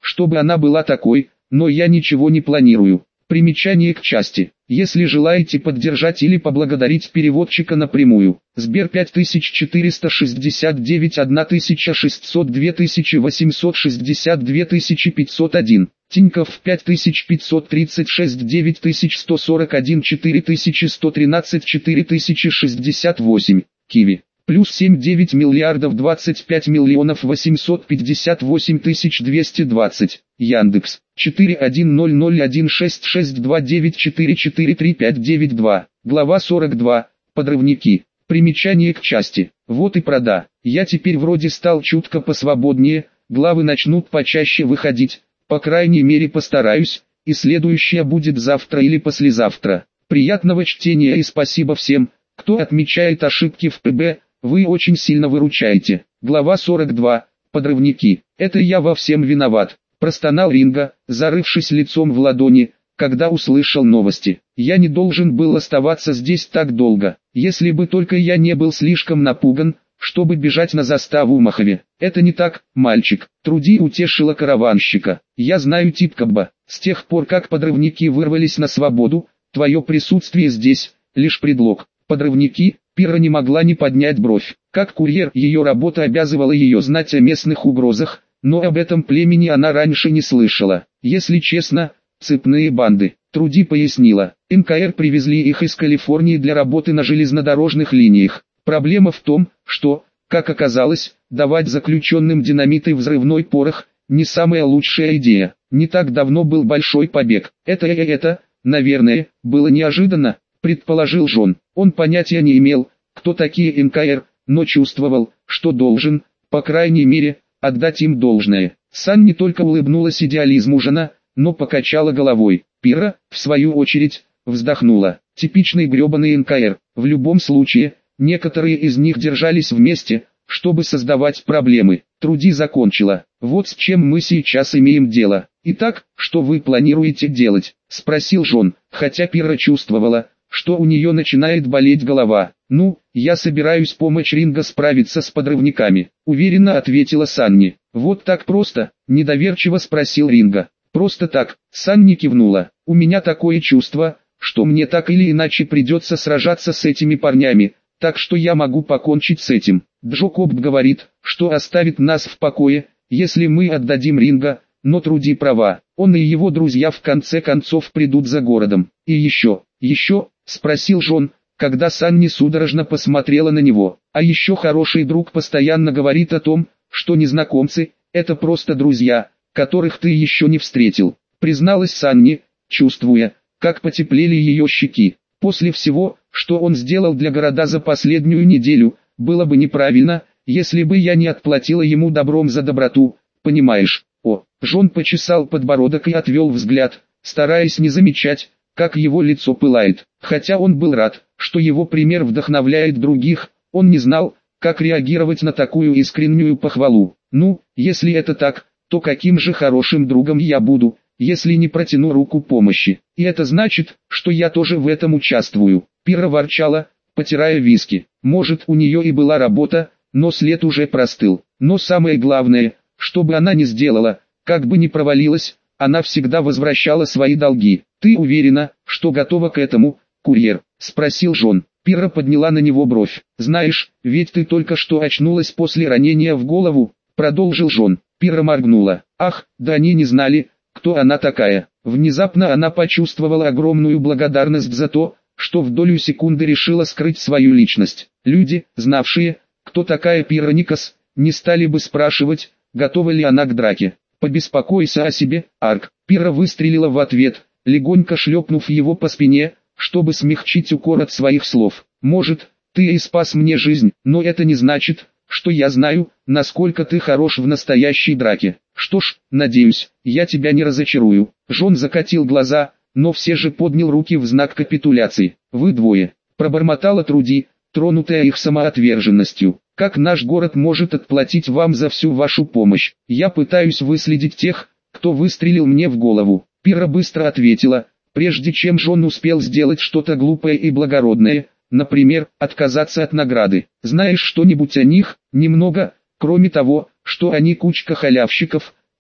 чтобы она была такой, но я ничего не планирую. Примечание к части. Если желаете поддержать или поблагодарить переводчика напрямую. Сбер пять тысяч четыреста шестьдесят девять тысяча шестьсот два тысячи восемьсот шестьдесят два тысячи пятьсот один. Тинькофф пять тысяч пятьсот тридцать шесть девять тысяч сто сорок один четыре тысячи сто тринадцать четыре тысячи шестьдесят восемь. Киви. Плюс семь девять миллиардов двадцать пять миллионов восемьсот пятьдесят восемь тысяч двести двадцать. Яндекс. четыре один ноль ноль один шесть шесть два девять четыре четыре три пять девять два. Глава сорок два. Подрывники. Примечание к части. Вот и прода. Я теперь вроде стал чутко посвободнее, главы начнут почаще выходить, по крайней мере постараюсь, и следующая будет завтра или послезавтра. Приятного чтения и спасибо всем, кто отмечает ошибки в ПБ. Вы очень сильно выручаете. Глава сорок два. Подрывники. Это я во всем виноват. Простонал Ринго, зарывшись лицом в ладони, когда услышал новости. Я не должен был оставаться здесь так долго. Если бы только я не был слишком напуган, чтобы бежать на заставу в Махове. Это не так, мальчик. Труди утешила караванщика. Я знаю тип Кабба. С тех пор как подрывники вырвались на свободу, твое присутствие здесь — лишь предлог. Подрывники. Пира не могла не поднять бровь. Как курьер, ее работа обязывала ее знать о местных угрозах, но об этом племени она раньше не слышала. Если честно, цепные банды. Труди пояснила. эн ка эр привезли их из Калифорнии для работы на железнодорожных линиях. Проблема в том, что, как оказалось, давать заключенным динамит и взрывной порох – не самая лучшая идея. Не так давно был большой побег. Это и это, наверное, было неожиданно, предположил Джон. Он понятия не имел, кто такие эн ка эр, но чувствовал, что должен, по крайней мере, отдать им должное. Сан не только улыбнулась идеализму Жена, но покачала головой. Пира, в свою очередь, вздохнула. Типичный гребаный эн ка эр. В любом случае, некоторые из них держались вместе, чтобы создавать проблемы. Труди закончила. Вот с чем мы сейчас имеем дело. Итак, что вы планируете делать? Спросил Джон, хотя Пира чувствовала, что у нее начинает болеть голова. «Ну, я собираюсь помочь Ринго справиться с подрывниками», — уверенно ответила Санни. «Вот так просто?» — недоверчиво спросил Ринго. «Просто так», — Санни кивнула. «У меня такое чувство, что мне так или иначе придется сражаться с этими парнями, так что я могу покончить с этим. Джо Коб говорит, что оставит нас в покое, если мы отдадим Ринго, но Труди права, он и его друзья в конце концов придут за городом. И еще, еще...» — спросил Джон, когда Санни судорожно посмотрела на него. «А еще хороший друг постоянно говорит о том, что незнакомцы — это просто друзья, которых ты еще не встретил», — призналась Санни, чувствуя, как потеплели ее щеки. «После всего, что он сделал для города за последнюю неделю, было бы неправильно, если бы я не отплатила ему добром за доброту, понимаешь?» О, Джон почесал подбородок и отвел взгляд, стараясь не замечать, как его лицо пылает. Хотя он был рад, что его пример вдохновляет других, он не знал, как реагировать на такую искреннюю похвалу. «Ну, если это так, то каким же хорошим другом я буду, если не протяну руку помощи? И это значит, что я тоже в этом участвую». Пира ворчала, потирая виски. Может, у нее и была работа, но след уже простыл. Но самое главное, что бы она ни сделала, как бы ни провалилась, она всегда возвращала свои долги. «Ты уверена, что готова к этому, курьер?» — спросил Джон. Пира подняла на него бровь. «Знаешь, ведь ты только что очнулась после ранения в голову», — продолжил Джон. Пира моргнула. «Ах, да они не знали, кто она такая». Внезапно она почувствовала огромную благодарность за то, что в долю секунды решила скрыть свою личность. Люди, знавшие, кто такая Пира Никас, не стали бы спрашивать, готова ли она к драке. «Побеспокойся о себе, Арк». Пира выстрелила в ответ, легонько шлепнув его по спине, чтобы смягчить укор от своих слов. «Может, ты и спас мне жизнь, но это не значит, что я знаю, насколько ты хорош в настоящей драке. Что ж, надеюсь, я тебя не разочарую». Джон закатил глаза, но все же поднял руки в знак капитуляции. «Вы двое», — пробормотала Труди, тронутая их самоотверженностью. «Как наш город может отплатить вам за всю вашу помощь? Я пытаюсь выследить тех, кто выстрелил мне в голову». Пира быстро ответила, прежде чем Джон успел сделать что-то глупое и благородное, например, отказаться от награды. «Знаешь что-нибудь о них?» «Немного, кроме того, что они кучка халявщиков,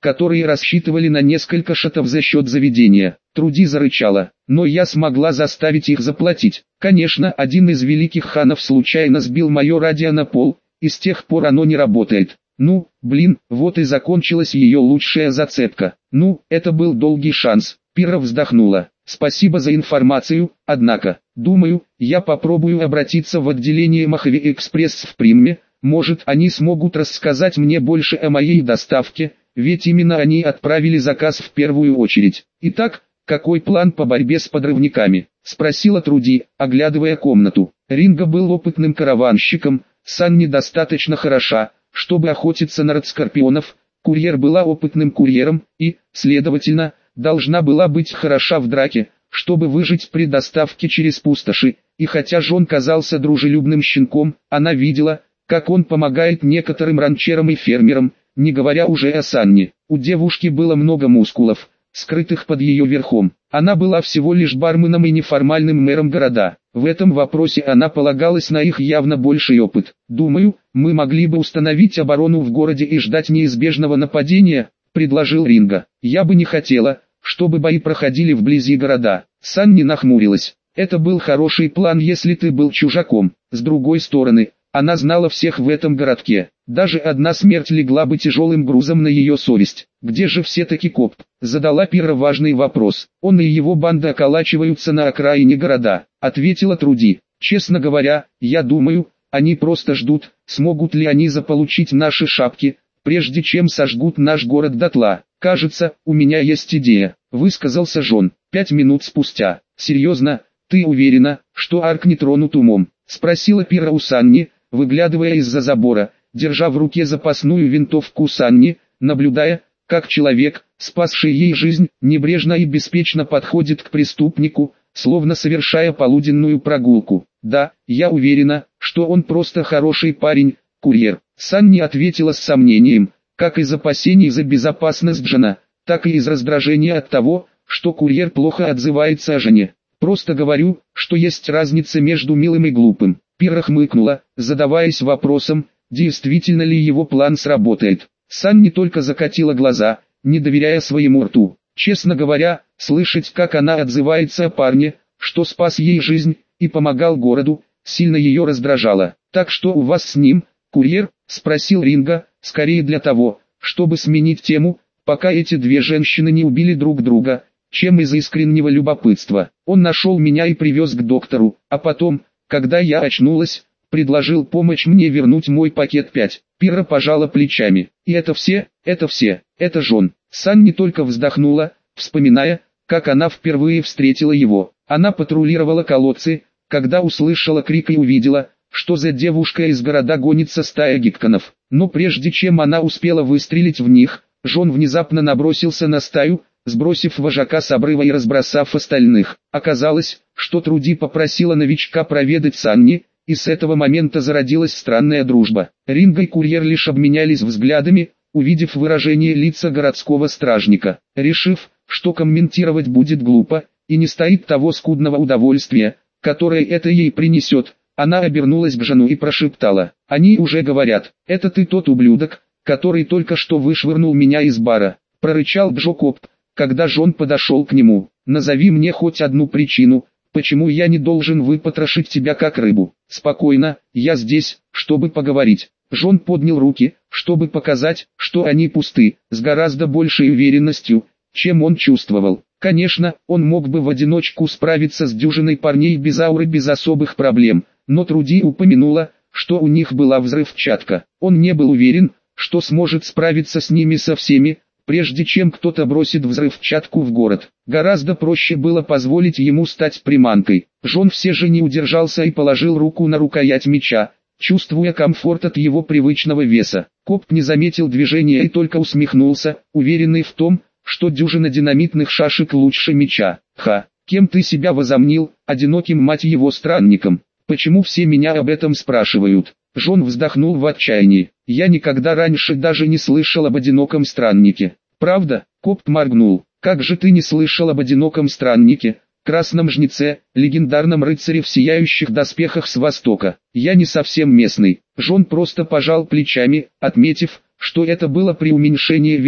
которые рассчитывали на несколько шатов за счет заведения. Труди зарычала, но я смогла заставить их заплатить. Конечно, один из великих ханов случайно сбил мое радио на пол, и с тех пор оно не работает. Ну, блин, вот и закончилась ее лучшая зацепка. Ну, это был долгий шанс. Пира вздохнула. Спасибо за информацию, однако, думаю, я попробую обратиться в отделение Махави Экспресс в Примме, может они смогут рассказать мне больше о моей доставке, ведь именно они отправили заказ в первую очередь. Итак, какой план по борьбе с подрывниками? Спросила Труди, оглядывая комнату. Ринго был опытным караванщиком, Санни достаточно хороша, чтобы охотиться на радскорпионов, Курьер была опытным курьером и, следовательно, должна была быть хороша в драке, чтобы выжить при доставке через пустоши, и хотя Жон казался дружелюбным щенком, она видела, как он помогает некоторым ранчерам и фермерам, не говоря уже о Санне. У девушки было много мускулов, скрытых под ее верхом. Она была всего лишь барменом и неформальным мэром города. В этом вопросе она полагалась на их явно больший опыт. «Думаю, мы могли бы установить оборону в городе и ждать неизбежного нападения», — предложил Ринго. «Я бы не хотела, чтобы бои проходили вблизи города». Санни нахмурилась. «Это был хороший план, если ты был чужаком. С другой стороны, она знала всех в этом городке. Даже одна смерть легла бы тяжелым грузом на ее совесть. Где же все-таки коп?» Задала Пира важный вопрос. «Он и его банда околачиваются на окраине города», — ответила Труди. «Честно говоря, я думаю, они просто ждут, смогут ли они заполучить наши шапки, прежде чем сожгут наш город дотла. Кажется, у меня есть идея», — высказался Жон. Пять минут спустя. «Серьезно, ты уверена, что Арк не тронут умом?» — спросила Пира у Санни, выглядывая из-за забора, держа в руке запасную винтовку Санни, наблюдая, как человек, спасший ей жизнь, небрежно и беспечно подходит к преступнику, словно совершая полуденную прогулку. «Да, я уверена, что он просто хороший парень, курьер», — Санни ответила с сомнением, как из опасений за безопасность Джона, так и из раздражения от того, что курьер плохо отзывается о жене. «Просто говорю, что есть разница между милым и глупым». Пира хмыкнула, задаваясь вопросом, действительно ли его план сработает. Санни только закатила глаза, не доверяя своему рту. Честно говоря, слышать, как она отзывается о парне, что спас ей жизнь и помогал городу, сильно ее раздражало. «Так что у вас с ним, курьер?» — спросил Ринго, скорее для того, чтобы сменить тему, пока эти две женщины не убили друг друга, чем из искреннего любопытства. «Он нашел меня и привез к доктору, а потом, когда я очнулась, предложил помочь мне вернуть мой пакет пять. Пира пожала плечами. «И это все, это все, это Жон». Санни только вздохнула, вспоминая, как она впервые встретила его. Она патрулировала колодцы, когда услышала крик и увидела, что за девушкой из города гонится стая гикконов. Но прежде чем она успела выстрелить в них, Жон внезапно набросился на стаю, сбросив вожака с обрыва и разбросав остальных. Оказалось, что Труди попросила новичка проведать Санни, и с этого момента зародилась странная дружба. Ринго и курьер лишь обменялись взглядами, увидев выражение лица городского стражника. Решив, что комментировать будет глупо, и не стоит того скудного удовольствия, которое это ей принесет, она обернулась к Жону и прошептала: «Они уже говорят, это ты тот ублюдок, который только что вышвырнул меня из бара», — прорычал Джо Коп, когда Жон подошел к нему. «Назови мне хоть одну причину, почему я не должен выпотрошить тебя как рыбу». «Спокойно, я здесь, чтобы поговорить». Жон поднял руки, чтобы показать, что они пусты, с гораздо большей уверенностью, чем он чувствовал. Конечно, он мог бы в одиночку справиться с дюжиной парней без ауры без особых проблем, но Труди упомянула, что у них была взрывчатка. Он не был уверен, что сможет справиться с ними со всеми, прежде чем кто-то бросит взрывчатку в город. Гораздо проще было позволить ему стать приманкой. Жон все же не удержался и положил руку на рукоять меча, чувствуя комфорт от его привычного веса. Коп не заметил движения и только усмехнулся, уверенный в том, что дюжина динамитных шашек лучше меча. «Ха, кем ты себя возомнил, одиноким мать его странником? Почему все меня об этом спрашивают?» Жон вздохнул в отчаянии. «Я никогда раньше даже не слышал об одиноком страннике». «Правда?» — Коп моргнул. «Как же ты не слышал об одиноком страннике, красном жнеце, легендарном рыцаре в сияющих доспехах с востока? Я не совсем местный». Жон просто пожал плечами, отметив, что это было преуменьшение века.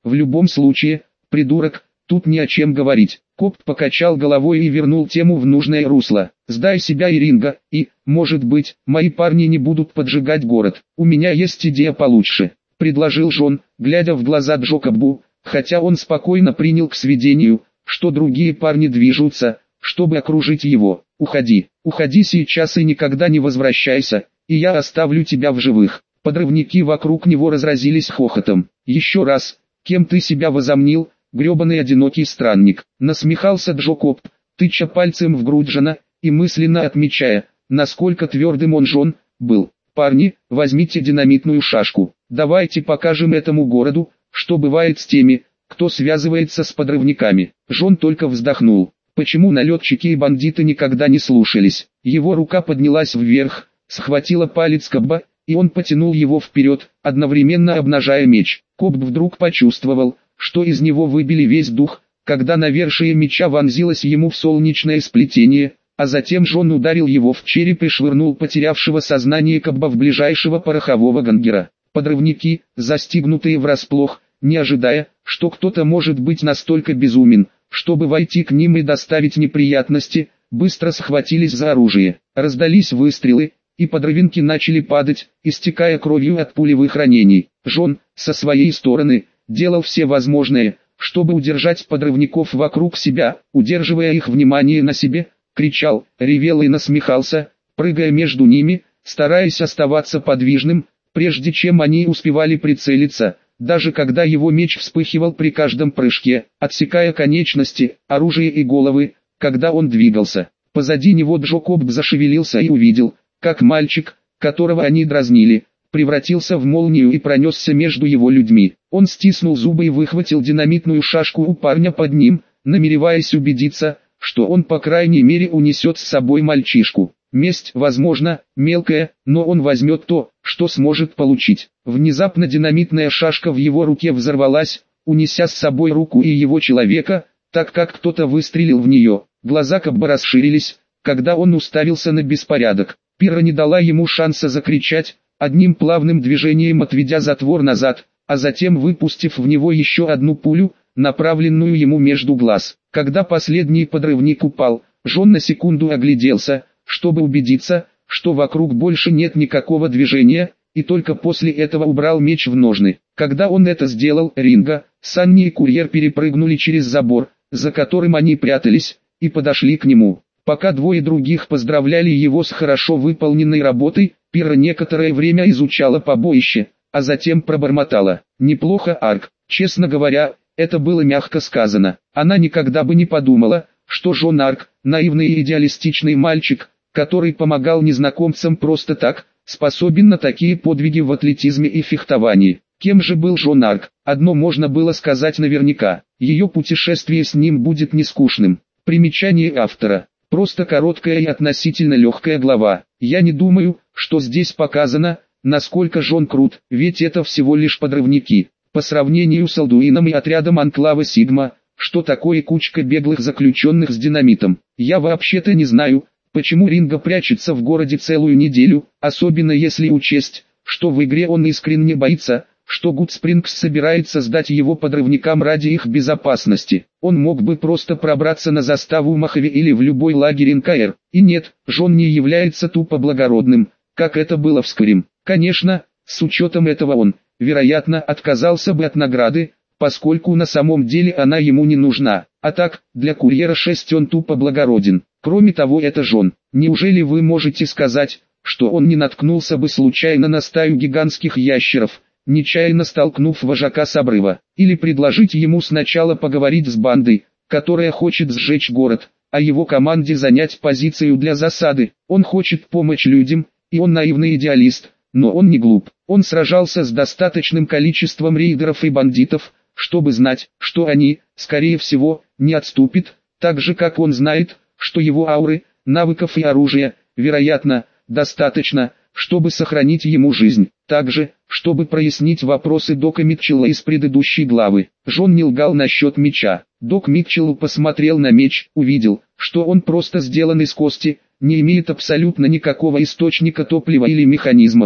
В любом случае, придурок, тут ни о чем говорить. Копт покачал головой и вернул тему в нужное русло. Сдай себя и Ринга, и, может быть, мои парни не будут поджигать город. У меня есть идея получше, предложил Джон, глядя в глаза Джокобу, хотя он спокойно принял к сведению, что другие парни движутся, чтобы окружить его. Уходи, уходи сейчас и никогда не возвращайся, и я оставлю тебя в живых. Подрывники вокруг него разразились хохотом. Еще раз, кем ты себя возомнил, гребаный одинокий странник, насмехался Джокоб, тыча пальцем в грудь Джона, и мысленно отмечая, насколько твердым он Джон был. Парни, возьмите динамитную шашку, давайте покажем этому городу, что бывает с теми, кто связывается с подрывниками. Джон только вздохнул. Почему налетчики и бандиты никогда не слушались? Его рука поднялась вверх, схватила палец Кобба, и он потянул его вперед, одновременно обнажая меч. Кобб вдруг почувствовал, что из него выбили весь дух, когда навершие меча вонзилось ему в солнечное сплетение, а затем Джон ударил его в череп и швырнул потерявшего сознание Кобба в ближайшего порохового гангера. Подрывники, застигнутые врасплох, не ожидая, что кто-то может быть настолько безумен, чтобы войти к ним и доставить неприятности, быстро схватились за оружие. Раздались выстрелы, и подрывники начали падать, истекая кровью от пулевых ранений. Джон, со своей стороны, делал все возможное, чтобы удержать подрывников вокруг себя, удерживая их внимание на себе, кричал, ревел и насмехался, прыгая между ними, стараясь оставаться подвижным, прежде чем они успевали прицелиться, даже когда его меч вспыхивал при каждом прыжке, отсекая конечности, оружие и головы, когда он двигался. Позади него Джокоб зашевелился и увидел, как мальчик, которого они дразнили, превратился в молнию и пронесся между его людьми. Он стиснул зубы и выхватил динамитную шашку у парня под ним, намереваясь убедиться, что он по крайней мере унесет с собой мальчишку. Месть, возможно, мелкая, но он возьмет то, что сможет получить. Внезапно динамитная шашка в его руке взорвалась, унеся с собой руку и его человека, так как кто-то выстрелил в нее. Глаза Кобба расширились, когда он уставился на беспорядок. Пира не дала ему шанса закричать, одним плавным движением отведя затвор назад, а затем выпустив в него еще одну пулю, направленную ему между глаз. Когда последний подрывник упал, Джон на секунду огляделся, чтобы убедиться, что вокруг больше нет никакого движения, и только после этого убрал меч в ножны. Когда он это сделал, Ринга, Санни и Курьер перепрыгнули через забор, за которым они прятались, и подошли к нему. Пока двое других поздравляли его с хорошо выполненной работой, Пира некоторое время изучала побоище, а затем пробормотала: «Неплохо, Арк». Честно говоря, это было мягко сказано. Она никогда бы не подумала, что Джон Арк, наивный и идеалистичный мальчик, который помогал незнакомцам просто так, способен на такие подвиги в атлетизме и фехтовании. Кем же был Джон Арк? Одно можно было сказать наверняка: ее путешествие с ним будет не скучным. Примечание автора. Просто короткая и относительно легкая глава. Я не думаю, что здесь показано, насколько Джон крут, ведь это всего лишь подрывники. По сравнению с Алдуином и отрядом Анклава Сигма, что такое кучка беглых заключенных с динамитом. Я вообще-то не знаю, почему Ринга прячется в городе целую неделю, особенно если учесть, что в игре он искренне боится, что Гудспрингс собирается сдать его подрывникам ради их безопасности. Он мог бы просто пробраться на заставу Махави или в любой лагерь эн ка эр. И нет, Джон не является тупо благородным, как это было в Скрим. Конечно, с учетом этого он, вероятно, отказался бы от награды, поскольку на самом деле она ему не нужна. А так, для Курьера шесть он тупо благороден. Кроме того, это Джон. Неужели вы можете сказать, что он не наткнулся бы случайно на стаю гигантских ящеров, нечаянно столкнув вожака с обрыва, или предложить ему сначала поговорить с бандой, которая хочет сжечь город, а его команде занять позицию для засады? Он хочет помочь людям, и он наивный идеалист, но он не глуп. Он сражался с достаточным количеством рейдеров и бандитов, чтобы знать, что они, скорее всего, не отступят, так же как он знает, что его ауры, навыков и оружия, вероятно, достаточно, чтобы сохранить ему жизнь. Также, чтобы прояснить вопросы Дока Митчелла из предыдущей главы. Джон не лгал насчет меча. Док Митчелл посмотрел на меч, увидел, что он просто сделан из кости, не имеет абсолютно никакого источника топлива или механизмов,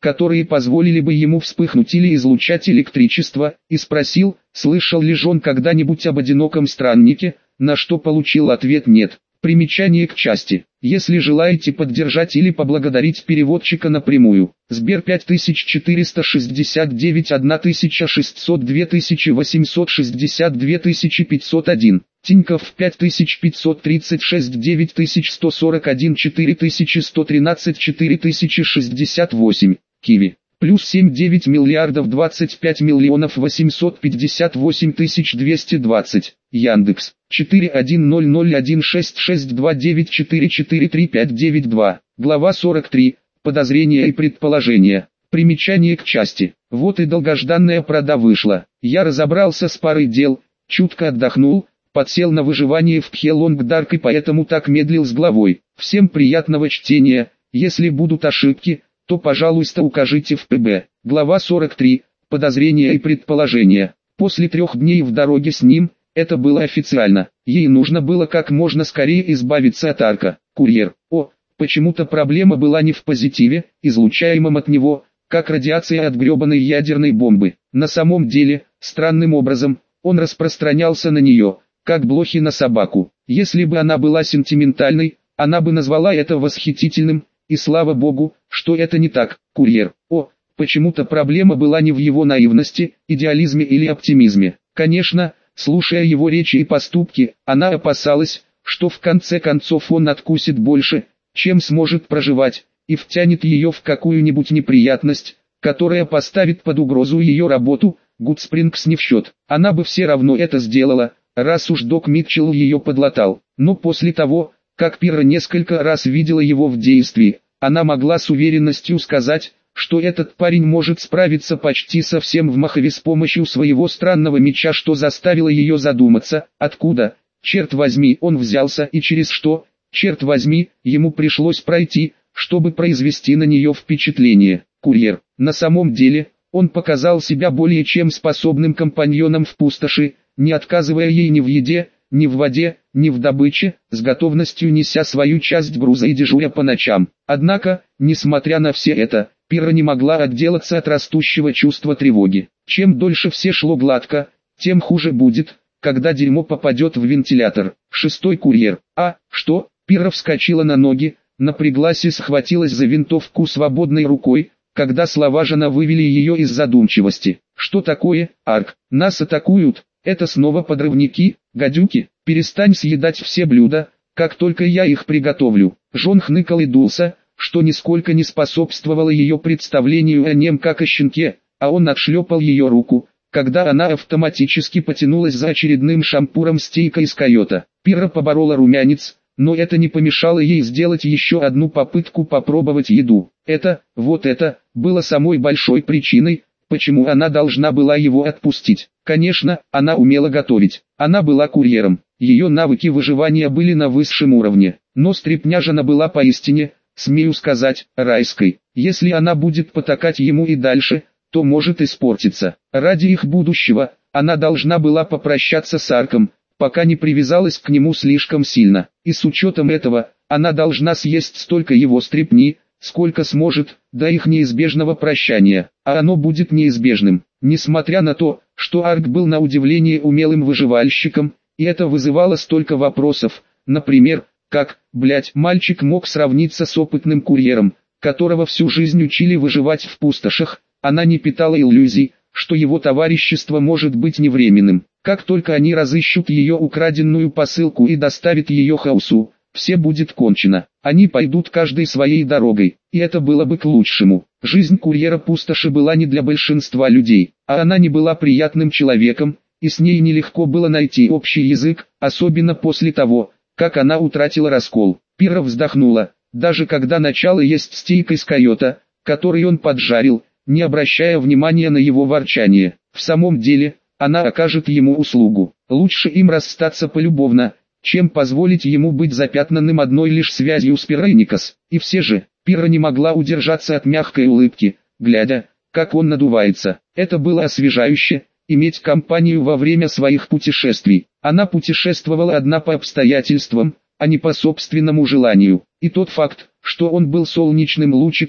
которые позволили бы ему вспыхнуть или излучать электричество, и спросил, слышал ли он когда-нибудь об одиноком страннике, на что получил ответ «нет». Примечание к части. Если желаете поддержать или поблагодарить переводчика напрямую, Сбер пять тысяч четыреста шестьдесят девять тысяча шестьсот два тысячи восемьсот шестьдесят два тысячи пятьсот один, Тинькофф пять тысяч пятьсот тридцать шесть девять тысяч сто сорок один четыре тысячи сто тринадцать четыре тысячи шестьдесят восемь, Киви. Плюс семь девять миллиардов двадцать пять миллионов восемьсот пятьдесят восемь тысяч двести двадцать. Яндекс. четыре один ноль ноль один шесть шесть два девять четыре четыре три пять девять два. Глава сорок три. Подозрения и предположения. Примечание к части. Вот и долгожданная правда вышла. Я разобрался с парой дел, чутко отдохнул, подсел на выживание в Пхелонг-Дарк и поэтому так медлил с главой. Всем приятного чтения. Если будут ошибки, то, пожалуйста, укажите в ПБ. Глава сорок три. Подозрения и предположения. После трех дней в дороге с ним, это было официально. Ей нужно было как можно скорее избавиться от Арка. Курьер. О, почему-то проблема была не в позитиве, излучаемом от него, как радиация от гребаной ядерной бомбы. На самом деле, странным образом, он распространялся на нее, как блохи на собаку. Если бы она была сентиментальной, она бы назвала это восхитительным. И слава богу, что это не так, курьер. О, почему-то проблема была не в его наивности, идеализме или оптимизме. Конечно, слушая его речи и поступки, она опасалась, что в конце концов он откусит больше, чем сможет проживать, и втянет ее в какую-нибудь неприятность, которая поставит под угрозу ее работу. Гудспрингс не в счет. Она бы все равно это сделала, раз уж Док Митчелл ее подлатал. Но после того, как Пирра несколько раз видела его в действии, она могла с уверенностью сказать, что этот парень может справиться почти со всем в Мохове с помощью своего странного меча, что заставило ее задуматься, откуда, черт возьми, он взялся и через что, черт возьми, ему пришлось пройти, чтобы произвести на нее впечатление. Курьер. На самом деле, он показал себя более чем способным компаньоном в пустоши, не отказывая ей ни в еде, ни в воде, ни в добыче, с готовностью неся свою часть груза и дежуря по ночам. Однако, несмотря на все это, Пирра не могла отделаться от растущего чувства тревоги. Чем дольше все шло гладко, тем хуже будет, когда дерьмо попадет в вентилятор. Шестой курьер. А, что? Пирра вскочила на ноги, напряглась и схватилась за винтовку свободной рукой, когда слова жена вывели ее из задумчивости. Что такое, Арк? Нас атакуют. Это снова подрывники, гадюки, перестань съедать все блюда, как только я их приготовлю. Жон хныкал и дулся, что нисколько не способствовало ее представлению о нем как о щенке, а он отшлепал ее руку, когда она автоматически потянулась за очередным шампуром стейка из койота. Пирра поборола румянец, но это не помешало ей сделать еще одну попытку попробовать еду. Это, вот это, было самой большой причиной, почему она должна была его отпустить. Конечно, она умела готовить. Она была курьером. Ее навыки выживания были на высшем уровне. Но стряпня жена была поистине, смею сказать, райской. Если она будет потакать ему и дальше, то может испортиться. Ради их будущего, она должна была попрощаться с Арком, пока не привязалась к нему слишком сильно. И с учетом этого, она должна съесть столько его стряпни, сколько сможет, до их неизбежного прощания, а оно будет неизбежным. Несмотря на то, что Арк был на удивление умелым выживальщиком, и это вызывало столько вопросов, например, как, блять, мальчик мог сравниться с опытным курьером, которого всю жизнь учили выживать в пустошах, она не питала иллюзий, что его товарищество может быть невременным. Как только они разыщут ее украденную посылку и доставят ее Хаусу, все будет кончено. Они пойдут каждой своей дорогой, и это было бы к лучшему. Жизнь курьера пустоши была не для большинства людей, а она не была приятным человеком, и с ней нелегко было найти общий язык, особенно после того, как она утратила раскол. Пирра вздохнула, даже когда начала есть стейк из койота, который он поджарил, не обращая внимания на его ворчание. В самом деле, она окажет ему услугу. Лучше им расстаться полюбовно, чем позволить ему быть запятнанным одной лишь связью с Пирейникас. И все же, Пирра не могла удержаться от мягкой улыбки, глядя, как он надувается. Это было освежающе, иметь компанию во время своих путешествий. Она путешествовала одна по обстоятельствам, а не по собственному желанию. И тот факт, что он был солнечным лучиком,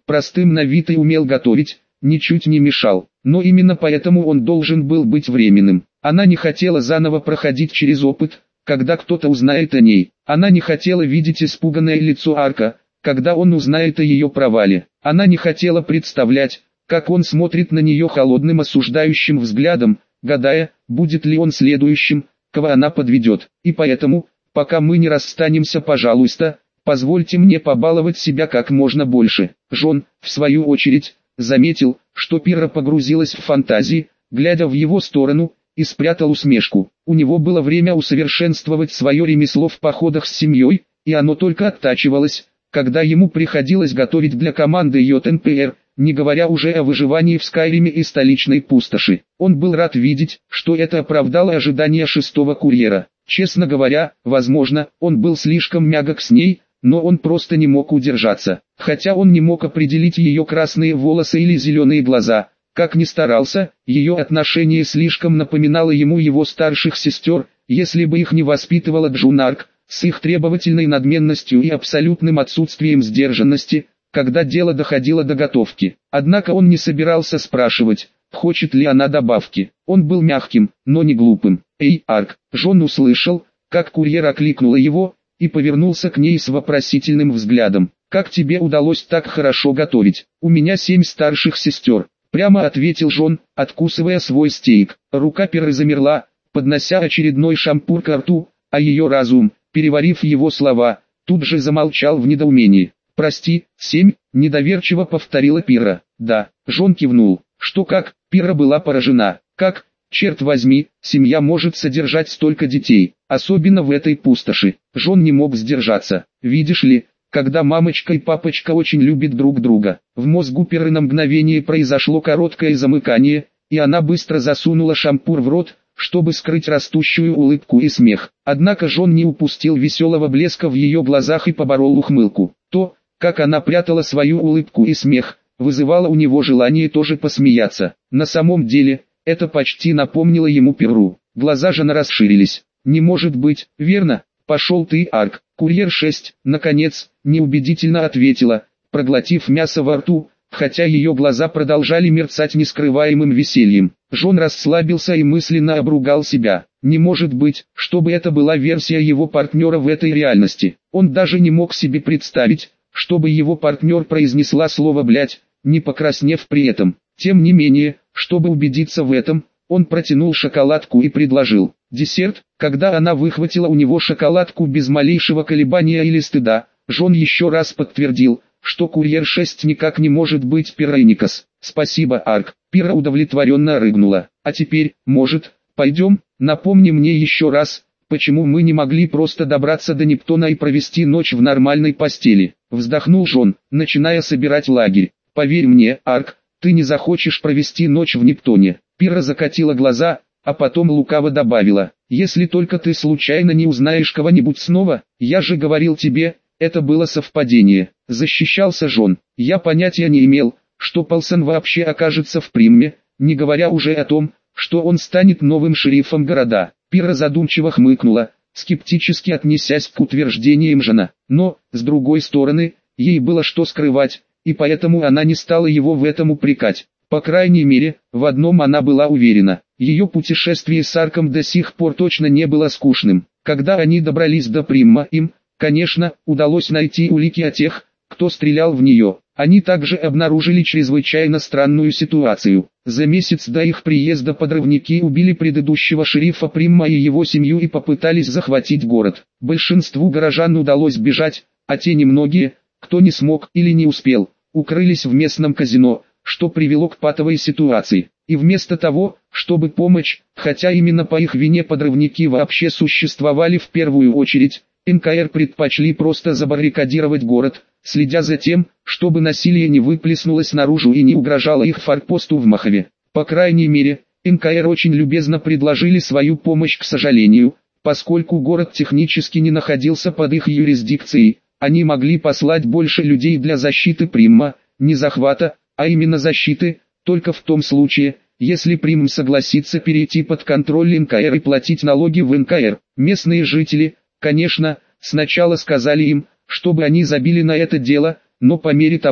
простым на вид и умел готовить, ничуть не мешал. Но именно поэтому он должен был быть временным. Она не хотела заново проходить через опыт, когда кто-то узнает о ней. Она не хотела видеть испуганное лицо Арка, когда он узнает о ее провале. Она не хотела представлять, как он смотрит на нее холодным осуждающим взглядом, гадая, будет ли он следующим, кого она подведет. И поэтому, пока мы не расстанемся, пожалуйста, позвольте мне побаловать себя как можно больше. Джон, в свою очередь, заметил, что Пирра погрузилась в фантазии, глядя в его сторону, и спрятал усмешку. У него было время усовершенствовать свое ремесло в походах с семьей, и оно только оттачивалось, когда ему приходилось готовить для команды Йод Эн Пи Эр, не говоря уже о выживании в Скайриме и столичной пустоши. Он был рад видеть, что это оправдало ожидания шестого курьера. Честно говоря, возможно, он был слишком мягок с ней, но он просто не мог удержаться. Хотя он не мог определить ее красные волосы или зеленые глаза, как ни старался, ее отношение слишком напоминало ему его старших сестер, если бы их не воспитывала Джунарк, с их требовательной надменностью и абсолютным отсутствием сдержанности, когда дело доходило до готовки. Однако он не собирался спрашивать, хочет ли она добавки. Он был мягким, но не глупым. «Эй, Арк!» Джон услышал, как курьер окликнула его, и повернулся к ней с вопросительным взглядом. «Как тебе удалось так хорошо готовить? У меня семь старших сестер», — прямо ответил Джон, откусывая свой стейк. Рука Пирры замерла, поднося очередной шампур ко рту, а ее разум, переварив его слова, тут же замолчал в недоумении. «Прости, семь», — недоверчиво повторила Пирра. «Да», — Джон кивнул. «Что как?» — Пирра была поражена. «Как? Черт возьми, семья может содержать столько детей, особенно в этой пустоши». Джон не мог сдержаться. «Видишь ли, когда мамочка и папочка очень любят друг друга». В мозгу Пирры на мгновение произошло короткое замыкание, и она быстро засунула шампур в рот, чтобы скрыть растущую улыбку и смех. Однако Джон не упустил веселого блеска в ее глазах и поборол ухмылку. То, как она прятала свою улыбку и смех, вызывало у него желание тоже посмеяться. На самом деле, это почти напомнило ему Пирру. Глаза Жена расширились. «Не может быть, верно? Пошел ты, Арк». «Курьер шесть», наконец, неубедительно ответила, проглотив мясо во рту, хотя ее глаза продолжали мерцать нескрываемым весельем. Джон расслабился и мысленно обругал себя. Не может быть, чтобы это была версия его партнера в этой реальности. Он даже не мог себе представить, чтобы его партнер произнесла слово «блядь», не покраснев при этом. Тем не менее, чтобы убедиться в этом, он протянул шоколадку и предложил десерт. Когда она выхватила у него шоколадку без малейшего колебания или стыда, Джон еще раз подтвердил, что курьер шесть никак не может быть Пиррейникас. «Спасибо, Арк». Пирра удовлетворенно рыгнула. «А теперь, может, пойдем? Напомни мне еще раз, почему мы не могли просто добраться до Нептуна и провести ночь в нормальной постели?» Вздохнул Джон, начиная собирать лагерь. «Поверь мне, Арк, ты не захочешь провести ночь в Нептуне». Пирра закатила глаза, а потом лукаво добавила: «Если только ты случайно не узнаешь кого-нибудь снова, я же говорил тебе, это было совпадение». Защищался Джон. «Я понятия не имел, что Полсон вообще окажется в Примме, не говоря уже о том, что он станет новым шерифом города». Пирра задумчиво хмыкнула, скептически отнесясь к утверждениям Жена. Но, с другой стороны, ей было что скрывать, и поэтому она не стала его в этом упрекать. По крайней мере, в одном она была уверена: ее путешествие с Арком до сих пор точно не было скучным. Когда они добрались до Примма, им, конечно, удалось найти улики о тех, кто стрелял в нее. Они также обнаружили чрезвычайно странную ситуацию. За месяц до их приезда подрывники убили предыдущего шерифа Примма и его семью и попытались захватить город. Большинству горожан удалось бежать, а те немногие, кто не смог или не успел, укрылись в местном казино, что привело к патовой ситуации. И вместо того, чтобы помочь, хотя именно по их вине подрывники вообще существовали в первую очередь, эн ка эр предпочли просто забаррикадировать город, следя за тем, чтобы насилие не выплеснулось наружу и не угрожало их форпосту в Махове. По крайней мере, эн ка эр очень любезно предложили свою помощь. К сожалению, поскольку город технически не находился под их юрисдикцией, они могли послать больше людей для защиты Примма, не захвата, а именно защиты, только в том случае, если Примм согласится перейти под контроль эн ка эр и платить налоги в эн ка эр. Местные жители, конечно, сначала сказали им, чтобы они забили на это дело, но по мере того,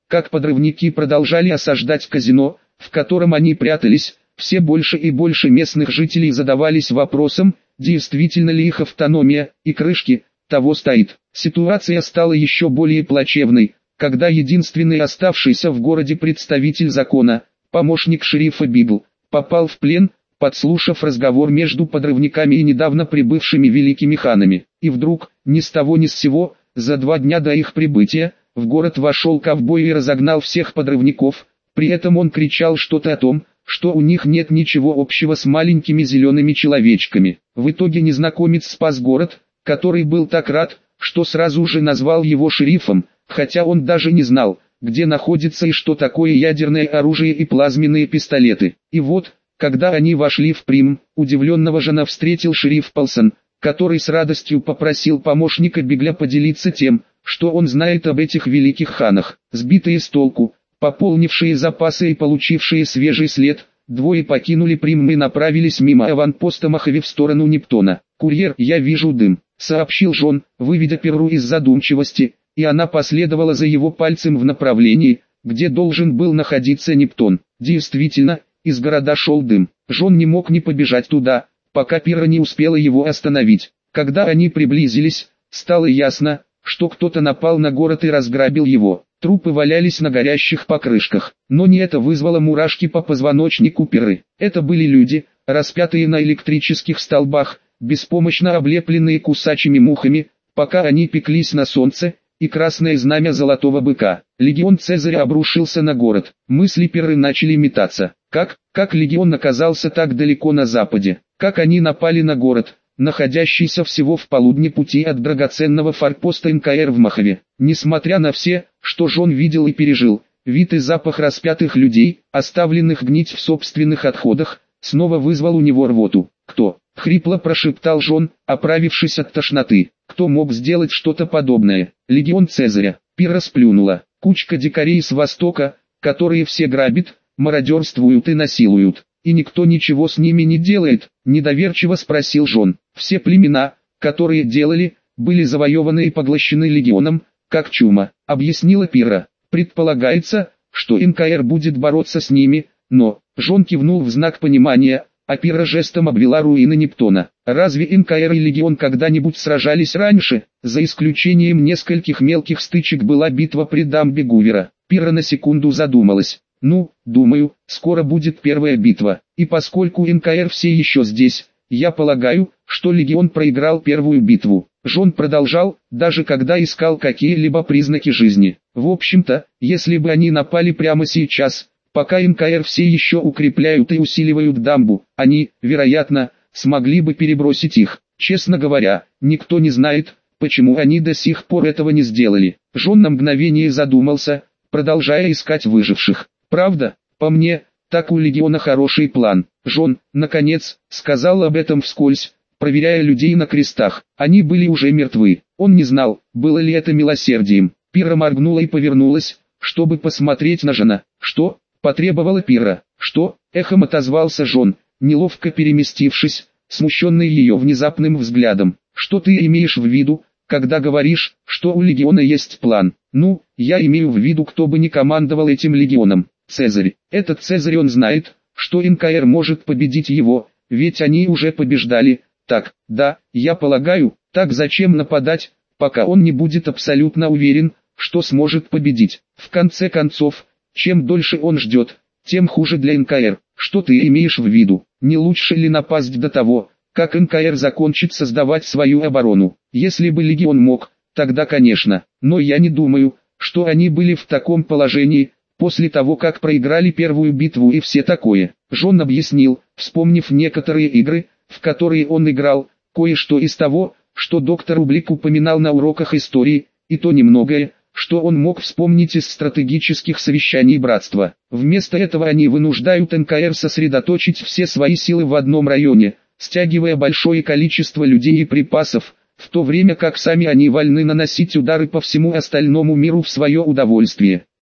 как подрывники продолжали осаждать казино, в котором они прятались, все больше и больше местных жителей задавались вопросом, действительно ли их автономия и крышки того стоит. Ситуация стала еще более плачевной, когда единственный оставшийся в городе представитель закона, помощник шерифа Библ, попал в плен, подслушав разговор между подрывниками и недавно прибывшими великими ханами. И вдруг, ни с того ни с сего, за два дня до их прибытия, в город вошел ковбой и разогнал всех подрывников, при этом он кричал что-то о том, что у них нет ничего общего с маленькими зелеными человечками. В итоге незнакомец спас город, который был так рад, что сразу же назвал его шерифом, хотя он даже не знал, где находится и что такое ядерное оружие и плазменные пистолеты. И вот, когда они вошли в Прим, удивленного жена встретил шериф Полсон, который с радостью попросил помощника Бигля поделиться тем, что он знает об этих великих ханах. Сбитые с толку, пополнившие запасы и получившие свежий след, двое покинули Прим и направились мимо аванпоста Махави в сторону Нептуна. «Курьер, я вижу дым», — сообщил Джон, выведя Перру из задумчивости, и она последовала за его пальцем в направлении, где должен был находиться Нептун. Действительно, из города шел дым. Джон не мог не побежать туда, пока Перра не успела его остановить. Когда они приблизились, стало ясно, что кто-то напал на город и разграбил его. Трупы валялись на горящих покрышках, но не это вызвало мурашки по позвоночнику Перры. Это были люди, распятые на электрических столбах, беспомощно облепленные кусачими мухами, пока они пеклись на солнце, и красное знамя золотого быка. Легион Цезаря обрушился на город. Мысли Перры начали метаться. Как, как легион оказался так далеко на западе? Как они напали на город, находящийся всего в полудне пути от драгоценного форпоста эн ка эр в Махаве? Несмотря на все, что Джон видел и пережил, вид и запах распятых людей, оставленных гнить в собственных отходах, снова вызвал у него рвоту. «Кто?» — хрипло прошептал Джон, оправившись от тошноты. «Кто мог сделать что-то подобное?» «Легион Цезаря». Перра сплюнула. «Кучка дикарей с востока, которые все грабят, мародерствуют и насилуют. И никто ничего с ними не делает?» — недоверчиво спросил Джон. «Все племена, которые делали, были завоеваны и поглощены легионом, как чума», — объяснила Перра. «Предполагается, что эн ка эр будет бороться с ними, но...» Джон кивнул в знак понимания, а Перра жестом обвела руины Нептуна. «Разве эн ка эр и легион когда-нибудь сражались раньше? За исключением нескольких мелких стычек была битва при дамбе Гувера». Перра на секунду задумалась. «Ну, думаю, скоро будет первая битва, и поскольку эн ка эр все еще здесь, я полагаю, что легион проиграл первую битву». Джон продолжал, даже когда искал какие-либо признаки жизни. «В общем-то, если бы они напали прямо сейчас, пока эн ка эр все еще укрепляют и усиливают дамбу, они, вероятно, смогли бы перебросить их. Честно говоря, никто не знает, почему они до сих пор этого не сделали». Джон на мгновение задумался, продолжая искать выживших. «Правда, по мне, так у легиона хороший план». Джон, наконец, сказал об этом вскользь, проверяя людей на крестах. Они были уже мертвы. Он не знал, было ли это милосердием. Перра моргнула и повернулась, чтобы посмотреть на Джона. «Что?» — потребовала Перра. «Что?» — эхом отозвался Джон, неловко переместившись, смущенный ее внезапным взглядом. «Что ты имеешь в виду, когда говоришь, что у легиона есть план?» «Ну, я имею в виду, кто бы ни командовал этим легионом. Цезарь. Этот Цезарь, он знает, что эн ка эр может победить его, ведь они уже побеждали. Так, да, я полагаю, так зачем нападать, пока он не будет абсолютно уверен, что сможет победить? В конце концов, чем дольше он ждет, тем хуже для эн ка эр. Что ты имеешь в виду? Не лучше ли напасть до того, как эн ка эр закончит создавать свою оборону? Если бы легион мог, тогда конечно, но я не думаю, что они были в таком положении, после того как проиграли первую битву и все такое. Джон объяснил, вспомнив некоторые игры, в которые он играл, кое-что из того, что доктор Ублик упоминал на уроках истории, и то немногое, что он мог вспомнить из стратегических совещаний братства. Вместо этого они вынуждают эн ка эр сосредоточить все свои силы в одном районе, стягивая большое количество людей и припасов, в то время как сами они вольны наносить удары по всему остальному миру в свое удовольствие.